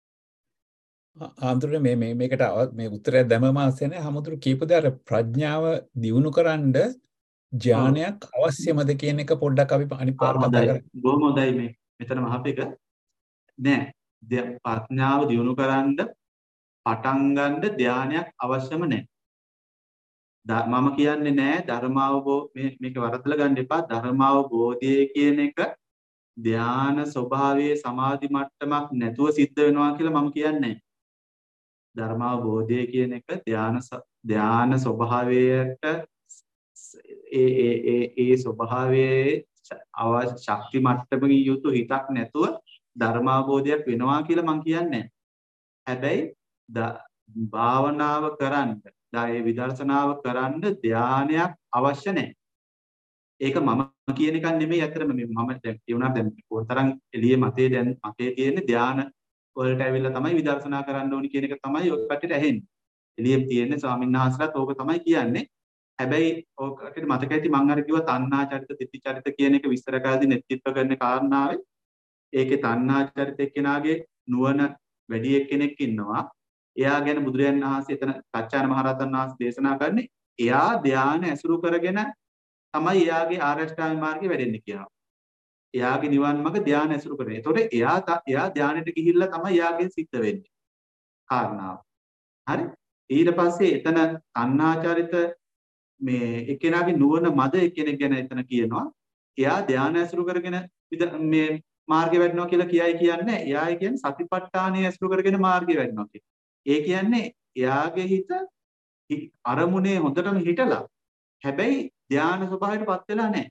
ආන්දරේ මේ මේ මේකට මේ උත්තරය දැමම ආසනේ හැමතුරු කීපද අර ප්‍රඥාව දියුණු කරන්න ඥානයක් අවශ්‍යමද කියන එක පොඩ්ඩක් අපි අනිත් පාර කතා කරමු. බොහොම හොඳයි මේ මෙතන මහපේක නෑ ප්‍රඥාව දියුණු කරන්න පටන් ගන්න ධානයක් අවශ්‍යම නෑ. මම කියන්නේ නෑ ධර්මාවබෝධ මේක වරදලා ගන්න එපා. ධර්මාවබෝධය කියන එක ධාන ස්වභාවයේ සමාධි මට්ටමක් නැතුව සිද්ධ වෙනවා කියලා මම කියන්නේ. ධර්මාවබෝධය කියන එක ධාන ධාන ස්වභාවයට ඒ ඒ ඒ ඒ ස්වභාවයේ අවශ්‍ය ශක්ති මට්ටමකින් යුතු හිතක් නැතුව ධර්මාවබෝධයක් වෙනවා කියලා මම කියන්නේ. හැබැයි භාවනාව කරන්න, ඒ විදර්ශනාව කරන්න ධානයක් අවශ්‍ය නැහැ. ඒක මම කියන එකක් නෙමෙයි අතරම මේ මම දැන් කියුණා දැන් කොතරම් එළියේ මතේ දැන් මතේ තියෙන ධාන වලට ඇවිල්ලා තමයි විදර්ශනා කරන්න ඕනි කියන එක තමයි ඔය කටට ඇහෙන්නේ. එළියේ තියෙන ස්වාමීන් වහන්සේලාත් ඕක තමයි කියන්නේ. හැබැයි ඔකට මතක ඇති මම අර කිව්වා තණ්හා චරිත, ditthi චරිත කියන එක විස්තර කරද්දී නෙත්‍ත්ව කරන කාරණාවේ ඒකේ තණ්හා චරිත එක්කෙනාගේ නුවණ වැඩි එක්කෙනෙක් ඉන්නවා. එයා ගැන බුදුරජාණන් වහන්සේ එතන සත්‍යාන මහරහතන් වහන්සේ දේශනා කරන්නේ එයා ධානය ඇසුරු කරගෙන තමයි එයාගේ ආරෂ්ඨාංග මාර්ගේ වැඩෙන්නේ කියනවා. එයාගේ නිවන් මාර්ග ධානය ඇසුරු කරගෙන. ඒතකොට එයා එයා ධානයට ගිහිල්ලා තමයි එයාගෙන් සිද්ධ වෙන්නේ. කාරණාව. හරි? ඊට පස්සේ එතන තණ්හා චරිත මේ එක්කෙනාගේ නුවණ මද එක්කෙනෙක් ගැන එතන කියනවා. එයා ධානය ඇසුරු කරගෙන මේ මාර්ගේ වැඩනවා කියලා කියයි කියන්නේ. එයා කියන්නේ සතිපට්ඨානය ඇසුරු කරගෙන මාර්ගේ වැඩනවා කියලා. ඒ කියන්නේ එයාගේ හිත අරමුණේ හොඳටම හිටලා හැබැයි ධාන ස්වභාවයටපත් වෙලා නැහැ.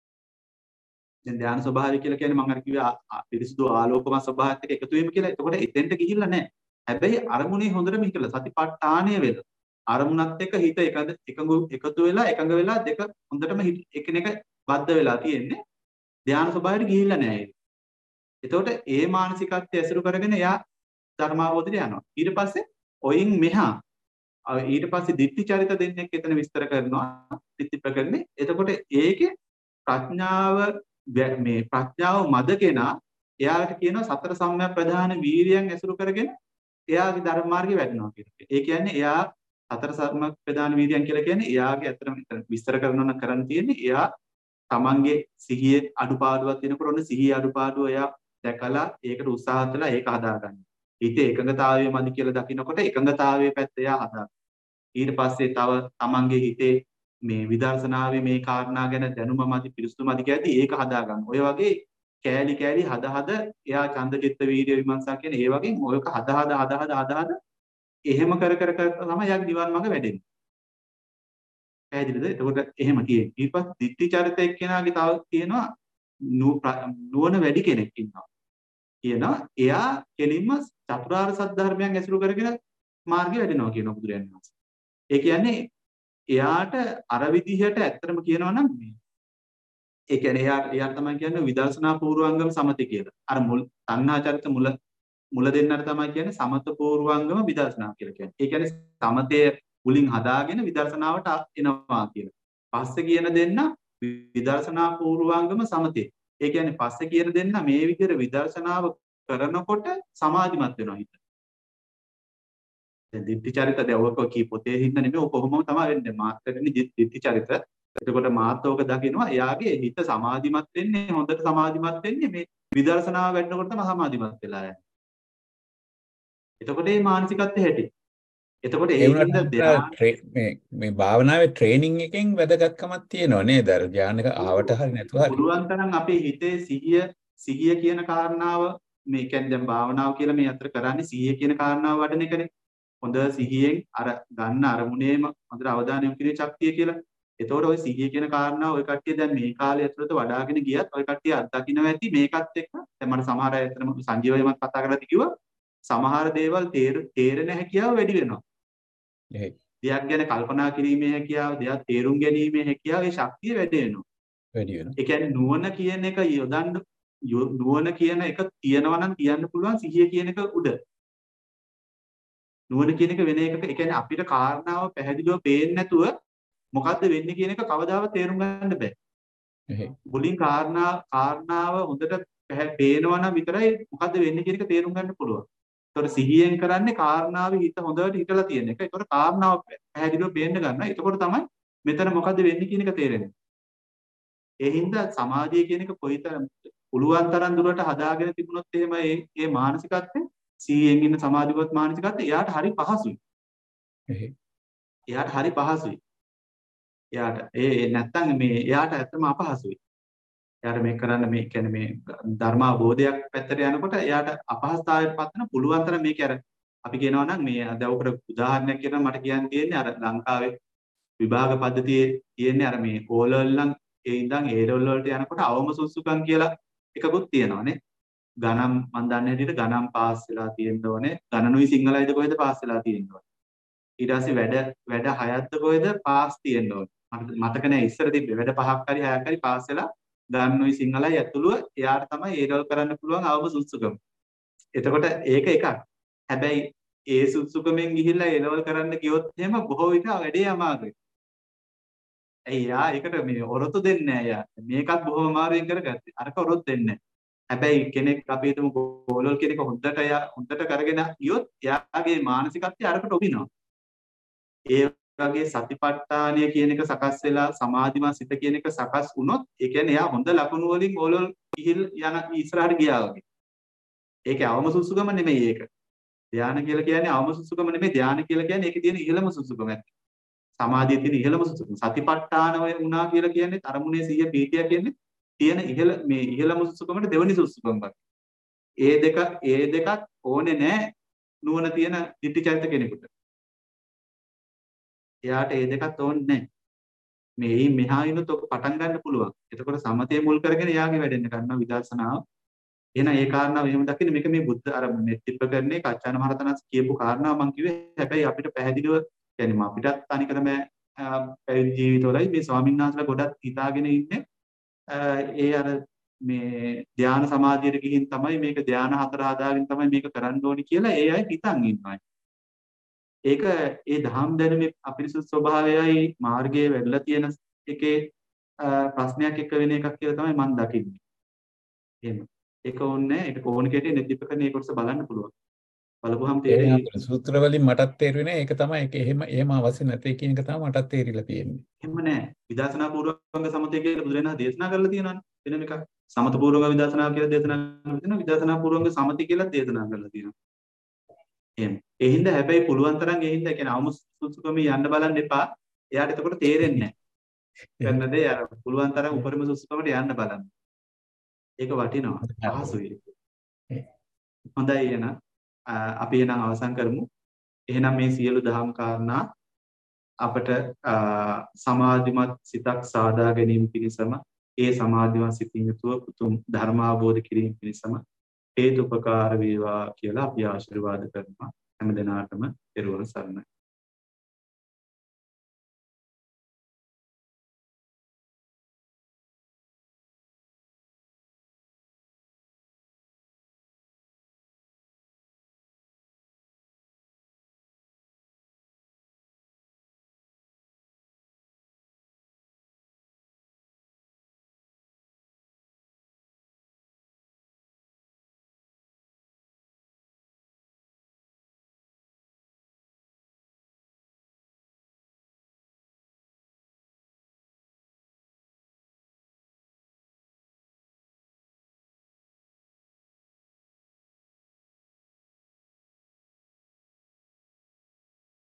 දැන් ධාන ස්වභාවය කියලා කියන්නේ මම අර කිව්වා පිරිසුදු ආලෝකමත් ස්වභාවයත් එක්ක එකතු වීම කියලා. එතකොට එතෙන්ට ගිහිල්ලා නැහැ. හැබැයි අරමුණේ හොඳටම හිටලා සතිපට්ඨානය වෙලා අරමුණත් එක්ක හිත එකඟ එකතු වෙලා එකඟ වෙලා දෙක හොඳටම එකිනෙක බද්ධ වෙලා තියෙන්නේ. ධාන ස්වභාවයට ගිහිල්ලා නැහැ. එතකොට ඒ මානසිකත්වය ඇසුරු කරගෙන එයා ධර්මාවබෝධයට යනවා. ඊට පස්සේ ඔයින් මෙහා ඊට පස්සේ ditthi චරිත දෙන්නෙක් එතන විස්තර කරනවා. ditthi ප්‍රකරණේ. එතකොට ඒකේ ප්‍රඥාව මේ ප්‍රඥාව මද කෙනා එයාට කියනවා සතර සම්‍යක් ප්‍රධාන වීරියන් ඇසුරු කරගෙන එයාගේ ධර්ම මාර්ගේ වැඩනවා කියලා. ඒ කියන්නේ එයා සතර සම්‍යක් ප්‍රධාන වීරියන් කියලා කියන්නේ එයාගේ අතරම විස්තර කරනවා නම් කරන්න තියෙන්නේ එයා තමන්ගේ සිහියේ අඩුපාඩුවක් වෙනකොට ඔන්න සිහියේ අඩුපාඩුව එයා දැකලා ඒකට උත්සාහ කරලා ඒක හදාගන්න. හිතේ එකඟතාවය මදි කියලා දකිනකොට එකඟතාවයේ පැත්ත එයා හදාගන්න. ඊට පස්සේ තව තමන්ගේ හිතේ මේ විදර්ශනාවේ මේ කාරණා ගැන දැනුම මදි පිරිසුදු මදි කියද්දි ඒක හදාගන්න. ඔය වගේ කෑලි කෑලි හද හද එයා ඡන්ද චිත්ත වීර්ය විමර්ශනා කියන ඒ වගේ ඔයක හද හද හද හද හද හද එහෙම කර කර කර තමයි යාගේ නිවන් මාර්ග වැඩෙන්නේ. පැහැදිලිද? එතකොට එහෙම තියෙන්නේ. ඊට පස්සේ ditthi චරිත එක්කෙනාගේ තව තියෙනවා නුවණ වැඩි කෙනෙක් ඉන්නවා. කියනවා එයා කෙලින්ම චතුරාර්ය සත්‍ය ධර්මයන් ඇසුරු කරගෙන මාර්ගය වැඩෙනවා කියන බුදුරජාණන් වහන්සේ. ඒ කියන්නේ එයාට අර විදිහට ඇත්තටම කියනවා නම් මේ ඒ කියන්නේ එයාට එයාට තමයි කියන්නේ විදර්ශනා පූර්වාංගම සමති කියලා. අර මුල් තණ්හා චරිත මුල මුල දෙන්නට තමයි කියන්නේ සමත පූර්වාංගම විදර්ශනා කියලා කියන්නේ. ඒ කියන්නේ සමතේ මුලින් හදාගෙන විදර්ශනාවට එනවා කියලා. පස්සේ කියන දෙන්න විදර්ශනා පූර්වාංගම සමතේ. ඒ කියන්නේ පස්සේ කියන දෙන්න මේ විදිහට විදර්ශනාව කරනකොට සමාධිමත් වෙනවා හිත. දැන් ditthi චරිත දැන් ඔක කී පොතේ හින්දා නෙමෙයි ඔක කොහොමම තමයි වෙන්නේ. මාත් කරන්නේ ditthi චරිත. එතකොට මාත් ඕක දකිනවා එයාගේ හිත සමාධිමත් වෙන්නේ හොඳට සමාධිමත් වෙන්නේ මේ විදර්ශනාව වැඩනකොට තමයි සමාධිමත් වෙලා යන්නේ. එතකොට මේ මානසිකත්වය හැටි. එතකොට ඒ මේ මේ භාවනාවේ ට්‍රේනින් එකෙන් වැදගත්කමක් තියෙනවා නේද? අර ධානයක ආවට හරි නැතුව හරි. පුළුවන් තරම් අපේ හිතේ සිහිය සිහිය කියන කාරණාව මේ කියන්නේ දැන් භාවනාව කියලා මේ අතර කරන්නේ සිහිය කියන කාරණාව වඩන එකනේ. හොඳ සිහියෙන් අර ගන්න අරමුණේම හොඳට අවධානය යොමු කිරීමේ ශක්තිය කියලා. එතකොට ওই සිහිය කියන කාරණාව ওই කට්ටිය දැන් මේ කාලය ඇතුළත වඩාගෙන ගියත් ওই කට්ටිය අත්දකින්න ඇති මේකත් එක්ක දැන් මට සමහර අය ඇත්තටම සංජීවයමත් කතා කරලා කිව්වා සමහර දේවල් තේරෙන හැකියාව වැඩි වෙනවා. දෙයක් ගැන කල්පනා කිරීමේ හැකියාව, දෙයක් තේරුම් ගැනීමේ හැකියාව, ඒ ශක්තිය වැඩි වෙනවා. වැඩි වෙනවා. ඒ කියන්නේ නුවණ කියන එක යොදන්න නුවණ කියන එක තියනවා නම් තියන්න පුළුවන් සිහිය කියන එක උඩ. නුවණ කියන එක වෙන එකක ඒ කියන්නේ අපිට කාරණාව පැහැදිලිව පේන්නේ නැතුව මොකද්ද වෙන්නේ කියන එක කවදාවත් තේරුම් ගන්න බෑ. මුලින් කාරණා කාරණාව හොඳට පේනවා නම් විතරයි මොකද්ද වෙන්නේ කියන එක තේරුම් ගන්න පුළුවන්. ඒතකොට සිහියෙන් කරන්නේ කාරණාවේ හිත හොඳට හිටලා තියෙන එක. ඒතකොට කාරණාව පැහැදිලිව පේන්න ගන්නවා. එතකොට තමයි මෙතන මොකද්ද වෙන්නේ කියන එක තේරෙන්නේ. ඒ හින්දා සමාධිය කියන එක කොයිතරම් පුළුවන් තරම් දුරට හදාගෙන තිබුණොත් එහෙම ඒ ඒ මානසිකත්වය සිහියෙන් ඉන්න සමාධිවත් මානසිකත්වය එයාට හරි පහසුයි. එයාට හරි පහසුයි. එයාට ඒ නැත්තම් මේ එයාට ඇත්තම අපහසුයි. එයාට මේක කරන්න මේ කියන්නේ මේ ධර්ම අවබෝධයක් පැත්තට යනකොට එයාට අපහසුතාවයට පත් වෙන පුළුවන් තරම් මේක අර අපි කියනවා නම් මේ දැන් ඔකට උදාහරණයක් කියනවා මට කියන්න තියෙන්නේ අර ලංකාවේ විභාග පද්ධතියේ තියෙන්නේ අර මේ ඕ ලෙවල් නම් ඒ ඉඳන් ඒ ලෙවල් වලට යනකොට අවම සුසුකම් කියලා එකකුත් තියෙනවානේ. ගණන් මන් දන්නේ හැටියට ගණන් පාස් වෙලා තියෙන්න ඕනේ. ගණනුයි සිංහලයිද කොහෙද පාස් වෙලා තියෙන්න ඕනේ. ඊට පස්සේ වැඩ වැඩ හයක්ද කොහෙද පාස් තියෙන්න ඕනේ. මට මතක නැහැ ඉස්සර තිබ්බේ වැඩ පහක් හරි හයක් හරි පාස් වෙලා ගණනුයි සිංහලයි ඇතුළුව එයාට තමයි ඒ ලෙවල් කරන්න පුළුවන් අවම සුසුකම. එතකොට ඒක එකක්. හැබැයි ඒ සුසුකමෙන් ගිහිල්ලා ඒ ලෙවල් කරන්න ගියොත් එහෙම බොහෝ විට වැඩේ අමාරුයි. ඇයි යා ඒකට මේ ඔරොත්තු දෙන්නේ නැහැ යා. මේකත් බොහොම අමාරුවෙන් කරගත්තේ. අරක ඔරොත්තු දෙන්නේ නැහැ. හැබැයි කෙනෙක් අපි හිතමු ගෝලවල කෙනෙක් හොඳට යා හොඳට කරගෙන ගියොත් එයාගේ මානසිකත්වය අරකට ඔබිනවා. ඒ වගේ සතිපට්ඨානය කියන එක සකස් වෙලා සමාධිමත් සිත කියන එක සකස් වුණොත් ඒ කියන්නේ එයා හොඳ ලකුණු වලින් ගෝලවල ගිහිල් යන ඉස්සරහට ගියා වගේ. ඒකේ අවම සුසුකම නෙමෙයි ඒක. ධානය කියලා කියන්නේ අවම සුසුකම නෙමෙයි ධානය කියලා කියන්නේ ඒකේ තියෙන ඉහළම සුසුකම ඇත්ත. සමාධියේ තියෙන ඉහළම සුසුකම. සතිපට්ඨාන වුණා කියලා කියන්නේ අරමුණේ සිහිය පීඨිය කියන්නේ තියෙන ඉහළ මේ ඉහළම සුසුකමට දෙවෙනි සුසුකම වගේ. ඒ දෙක ඒ දෙකත් ඕනේ නැහැ නුවණ තියෙන ditthi චෛත්‍ය කෙනෙකුට. එයාට ඒ දෙකත් ඕනේ නැහැ. මේ මෙහා ඉන්නත් ඔක පටන් ගන්න පුළුවන්. එතකොට සමතේ මුල් කරගෙන එයාගේ වැඩෙන්න ගන්නවා විදර්ශනාව. එහෙනම් ඒ කාරණාව එහෙම දකින්න මේක මේ බුද්ධ අර මෙත්තිප්ප කරන්නේ කච්චාන මහරතනස් කියපු කාරණාව මම කිව්වේ. හැබැයි අපිට පැහැදිලිව කියන්නේ අපිටත් තනිකරම පැවිදි ජීවිතවලයි මේ ස්වාමීන් වහන්සේලා ගොඩක් හිතාගෙන ඉන්නේ ඒ අර මේ ධානා සමාධියට ගිහින් තමයි මේක ධානා හතර හදාගෙන තමයි මේක කරන්න ඕනි කියලා ඒ අය හිතන් ඉන්නවා. ඒක ඒ දහම් දැනුමේ අපිරිසුදු ස්වභාවයයි මාර්ගයේ වැඩිලා තියෙන එකේ ප්‍රශ්නයක් එක්ක වෙන එකක් කියලා තමයි මම දකින්නේ. එහෙම. ඒක ඕනේ ඒක ඕන කෙටේ නෙදිප කරන ඒ කොටස බලන්න පුළුවන්. බලපුවහම තේරෙයි. සූත්‍ර වලින් මටත් තේරුනේ ඒක තමයි ඒක එහෙම එහෙම අවශ්‍ය නැtei කියන එක තමයි මටත් තේරිලා තියෙන්නේ. එහෙම නෑ. විදර්ශනා පූර්වංග සමතය කියලා බුදුරණා දේශනා කරලා තියෙනවානේ. වෙනම එකක්. සමත පූර්වංග විදර්ශනා කියලා දේශනා කරලා තියෙනවා. විදර්ශනා පූර්වංග සමති කියලා දේශනා කරලා තියෙනවා. එහෙම. ඒ හින්දා හැබැයි පුළුවන් තරම් ඒ හින්දා කියන්නේ අවම සුසුකම යන්න බලන්න එපා. එයාට එතකොට තේරෙන්නේ නැහැ. කරන දේ අර පුළුවන් තරම් උපරිම සුසුකමට යන්න බලන්න. ඒක වටිනවා. පහසුයි. හොඳයි එහෙනම් අපි එහෙනම් අවසන් කරමු. එහෙනම් මේ සියලු දහම් කාරණා අපට සමාධිමත් සිතක් සාදා ගැනීම පිණිසම ඒ සමාධිමත් සිතින් යුතුව උතුම් ධර්ම අවබෝධ කිරීම පිණිසම හේතුපකාර වේවා කියලා අපි ආශිර්වාද කරනවා. හැම දිනාටම පෙරවන සරණයි.